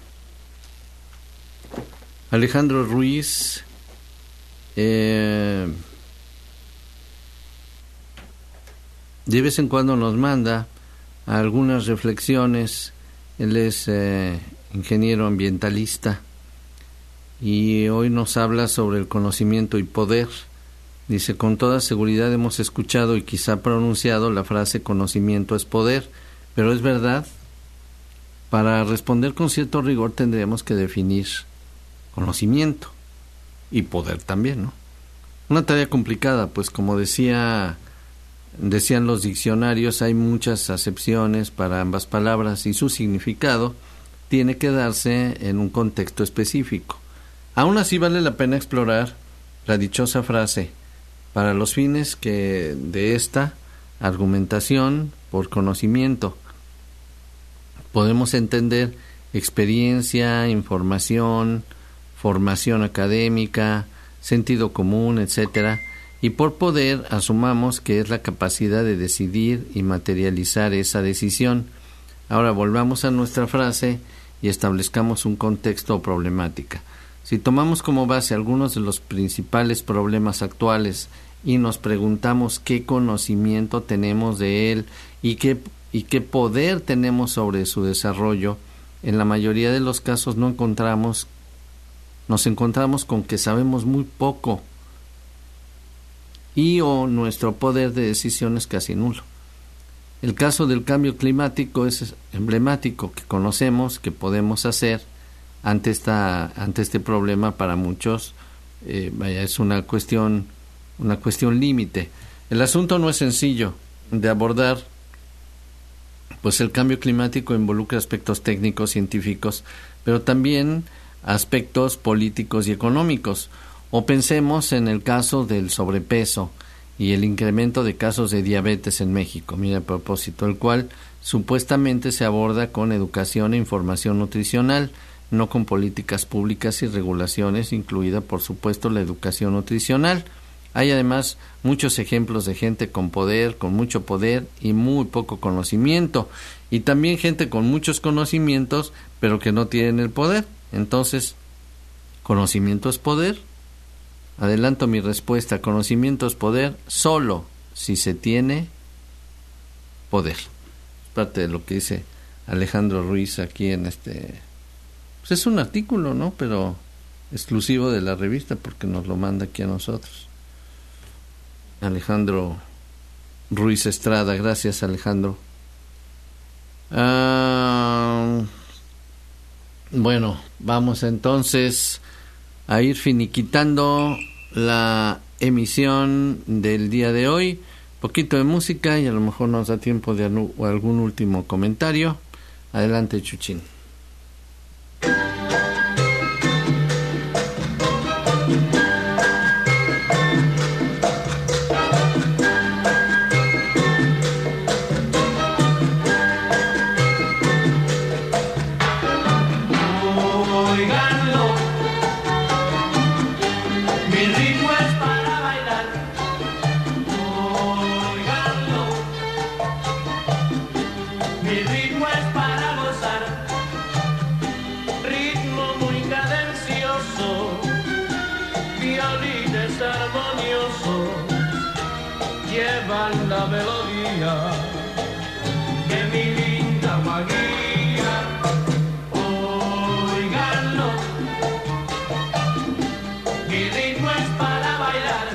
Alejandro Ruiz. Eh, de vez en cuando nos manda algunas reflexiones. Él es eh, ingeniero ambientalista y hoy nos habla sobre el conocimiento y poder. Dice, con toda seguridad hemos escuchado y quizá pronunciado la frase conocimiento es poder, pero es verdad. Para responder con cierto rigor tendríamos que definir conocimiento y poder también, ¿no? Una tarea complicada, pues como decía decían los diccionarios, hay muchas acepciones para ambas palabras y su significado tiene que darse en un contexto específico. Aún así vale la pena explorar la dichosa frase para los fines que de esta argumentación por conocimiento. Podemos entender experiencia, información, formación académica, sentido común, etcétera, y por poder asumamos que es la capacidad de decidir y materializar esa decisión. Ahora volvamos a nuestra frase y establezcamos un contexto o problemática. Si tomamos como base algunos de los principales problemas actuales y nos preguntamos qué conocimiento tenemos de él y qué, y qué poder tenemos sobre su desarrollo, en la mayoría de los casos no encontramos, nos encontramos con que sabemos muy poco y o nuestro poder de decisión es casi nulo. El caso del cambio climático es emblemático, que conocemos, que podemos hacer ante esta ante este problema. Para muchos eh, vaya, es una cuestión una cuestión límite. El asunto no es sencillo de abordar, pues el cambio climático involucra aspectos técnicos, científicos, pero también aspectos políticos y económicos. O pensemos en el caso del sobrepeso y el incremento de casos de diabetes en México, mira, a propósito, el cual supuestamente se aborda con educación e información nutricional, no con políticas públicas y regulaciones, incluida por supuesto la educación nutricional. Hay además muchos ejemplos de gente con poder, con mucho poder y muy poco conocimiento, y también gente con muchos conocimientos pero que no tienen el poder. Entonces, ¿conocimiento es poder? Adelanto mi respuesta: conocimiento es poder solo si se tiene poder. Parte de lo que dice Alejandro Ruiz aquí en este, pues es un artículo, ¿no? Pero exclusivo de la revista porque nos lo manda aquí a nosotros. Alejandro Ruiz Estrada, gracias Alejandro. Ah, bueno, vamos entonces a ir finiquitando la emisión del día de hoy. Poquito de música y a lo mejor nos da tiempo de algún último comentario. Adelante, Chuchín. La melodía que mi linda Maguía, oiganlo, mi ritmo es para bailar,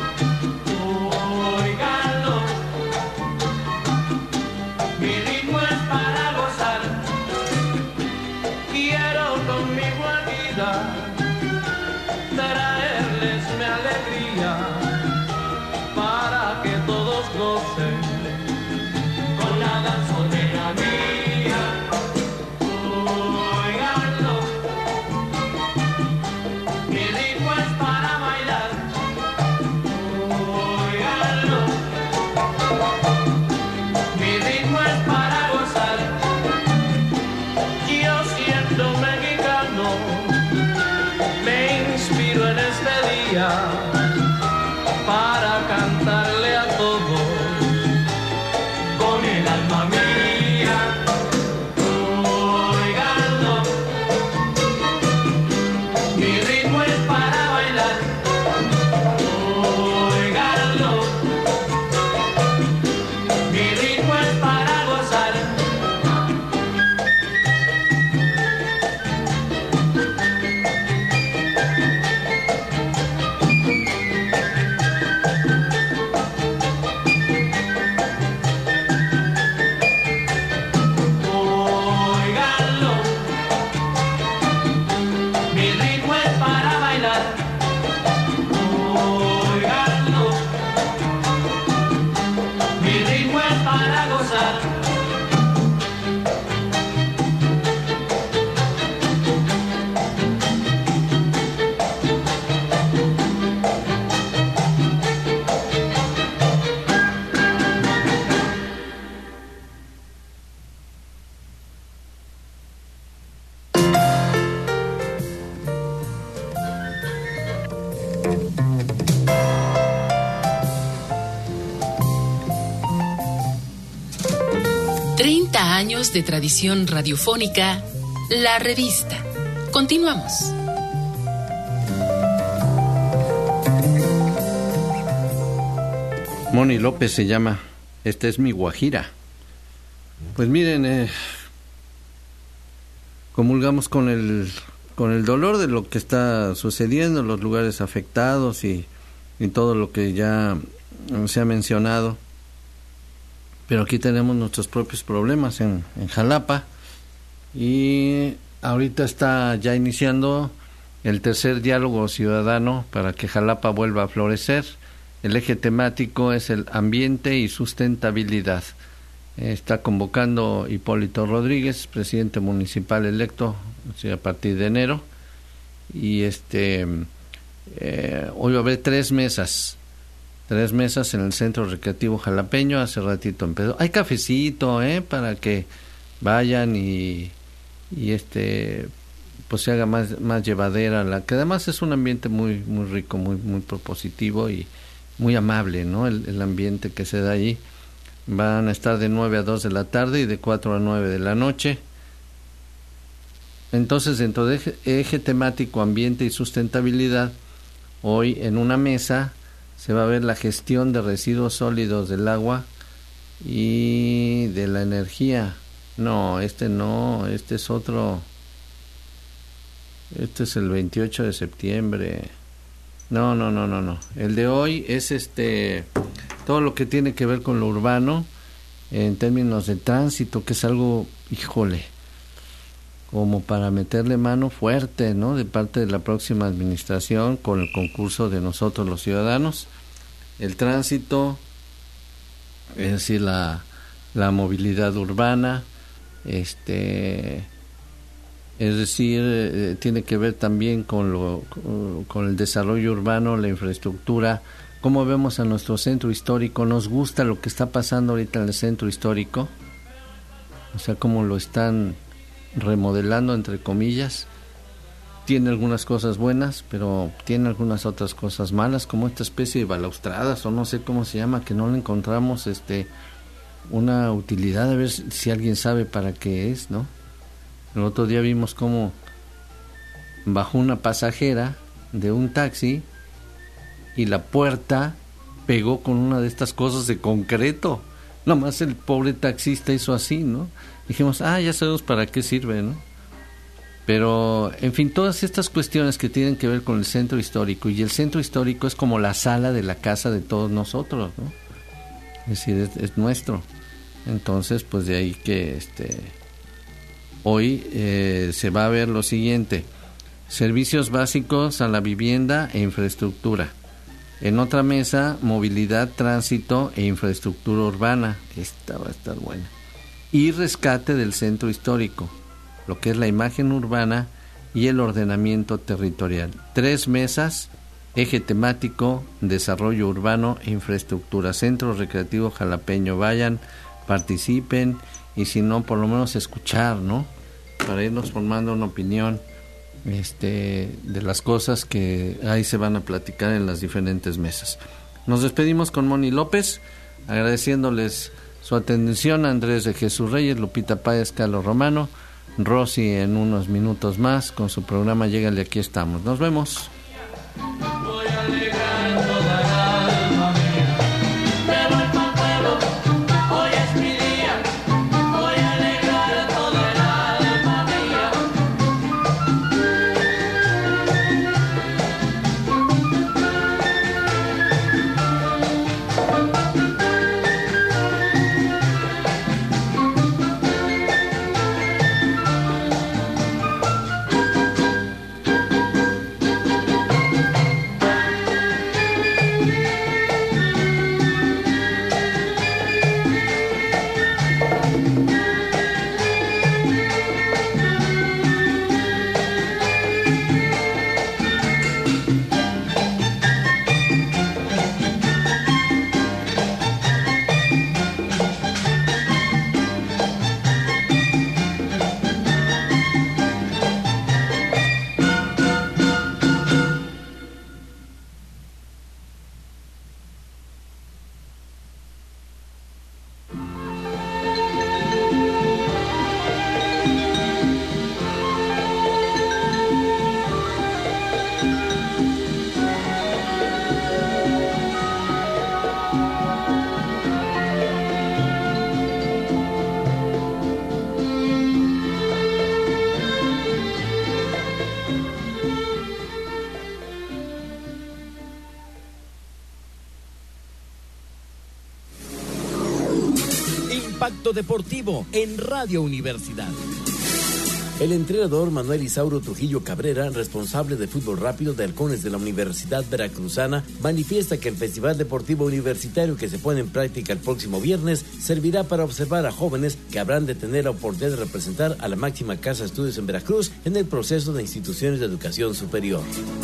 oiganlo, mi ritmo es para gozar, quiero con mi guajira traerles mi alegría, para que todos gocen con la danzonera mía. Oiganlo, mi ritmo es para bailar. Oiganlo, mi ritmo es para gozar. Yo siendo mexicano años de tradición radiofónica, La Revista. Continuamos. Moni López se llama. Esta es mi Guajira. Pues miren, eh, comulgamos con el con el dolor de lo que está sucediendo en los lugares afectados y, y todo lo que ya se ha mencionado. Pero aquí tenemos nuestros propios problemas en, en Jalapa, y ahorita está ya iniciando el tercer diálogo ciudadano para que Jalapa vuelva a florecer. El eje temático es el ambiente y sustentabilidad. Está convocando Hipólito Rodríguez, presidente municipal electo, o sea, a partir de enero. Y este eh, hoy va a haber tres mesas, tres mesas en el Centro Recreativo Jalapeño. Hace ratito empezó. Hay cafecito, eh, para que vayan y y este pues se haga más más llevadera, la que además es un ambiente muy muy rico, muy muy propositivo y muy amable, ¿no? El, el ambiente que se da allí. Van a estar de nueve a dos de la tarde y de cuatro a nueve de la noche. Entonces, dentro de eje, eje temático ambiente y sustentabilidad, hoy en una mesa se va a ver la gestión de residuos sólidos del agua y de la energía. No, este no, este es otro. Este es el veintiocho de septiembre. No, no, no, no, no. El de hoy es este todo lo que tiene que ver con lo urbano en términos de tránsito, que es algo, híjole, como para meterle mano fuerte, ¿no? De parte de la próxima administración con el concurso de nosotros los ciudadanos. El tránsito, es decir, la, la movilidad urbana, este... es decir, eh, tiene que ver también con lo con, con el desarrollo urbano, la infraestructura, cómo vemos a nuestro centro histórico. Nos gusta lo que está pasando ahorita en el centro histórico, o sea, cómo lo están remodelando, entre comillas. Tiene algunas cosas buenas, pero tiene algunas otras cosas malas, como esta especie de balaustradas, o no sé cómo se llama, que no le encontramos este una utilidad. A ver si alguien sabe para qué es, ¿no? El otro día vimos cómo bajó una pasajera de un taxi y la puerta pegó con una de estas cosas de concreto. Nomás el pobre taxista hizo así, ¿no? Dijimos, ah, ya sabemos para qué sirve, ¿no? Pero, en fin, todas estas cuestiones que tienen que ver con el centro histórico, y el centro histórico es como la sala de la casa de todos nosotros, ¿no? Es decir, es, es nuestro. Entonces, pues de ahí que este... hoy eh, se va a ver lo siguiente: servicios básicos a la vivienda e infraestructura. En otra mesa, movilidad, tránsito e infraestructura urbana. Esta va a estar buena. Y rescate del centro histórico, lo que es la imagen urbana y el ordenamiento territorial. Tres mesas: eje temático, desarrollo urbano e infraestructura. Centro Recreativo Jalapeño. Vayan, participen, y si no, por lo menos escuchar, ¿no? Para irnos formando una opinión este de las cosas que ahí se van a platicar en las diferentes mesas. Nos despedimos con Moni López, agradeciéndoles su atención a Andrés de Jesús Reyes, Lupita Páez, Carlos Romano, Rosy en unos minutos más con su programa Llégale, aquí estamos. Nos vemos. Voy a alegrar toda el alma mía. Me voy pa'l pueblo, hoy es mi día. Voy a alegrar toda el alma mía. Impacto Deportivo en Radio Universidad. El entrenador Manuel Isauro Trujillo Cabrera, responsable de fútbol rápido de Halcones de la Universidad Veracruzana, manifiesta que el Festival Deportivo Universitario que se pone en práctica el próximo viernes servirá para observar a jóvenes que habrán de tener la oportunidad de representar a la máxima casa de estudios en Veracruz en el proceso de instituciones de educación superior.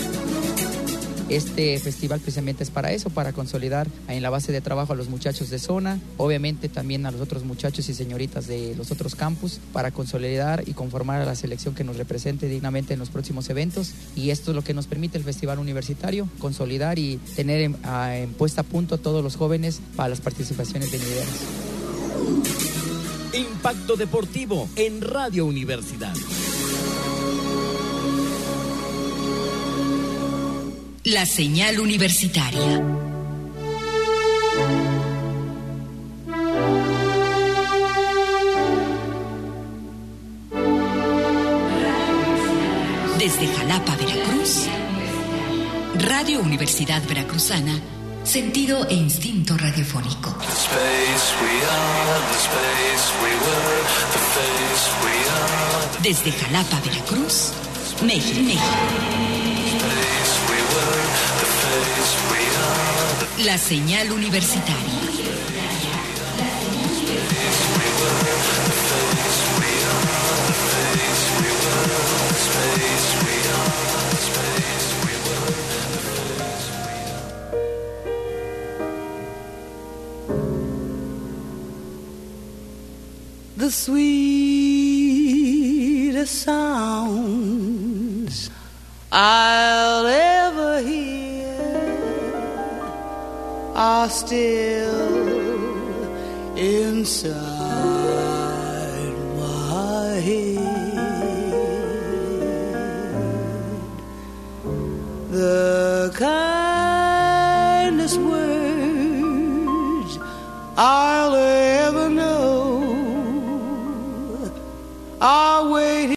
Este festival precisamente es para eso, para consolidar en la base de trabajo a los muchachos de zona, obviamente también a los otros muchachos y señoritas de los otros campus, para consolidar y conformar a la selección que nos represente dignamente en los próximos eventos, y esto es lo que nos permite el festival universitario, consolidar y tener en, a, en puesta a punto a todos los jóvenes para las participaciones venideras. Impacto Deportivo en Radio Universidad. La señal universitaria. Desde Jalapa, Veracruz, Radio Universidad Veracruzana, sentido e instinto radiofónico. Desde Jalapa, Veracruz, México, México. La señal universitaria. The sweetest sounds I'll ever hear are still inside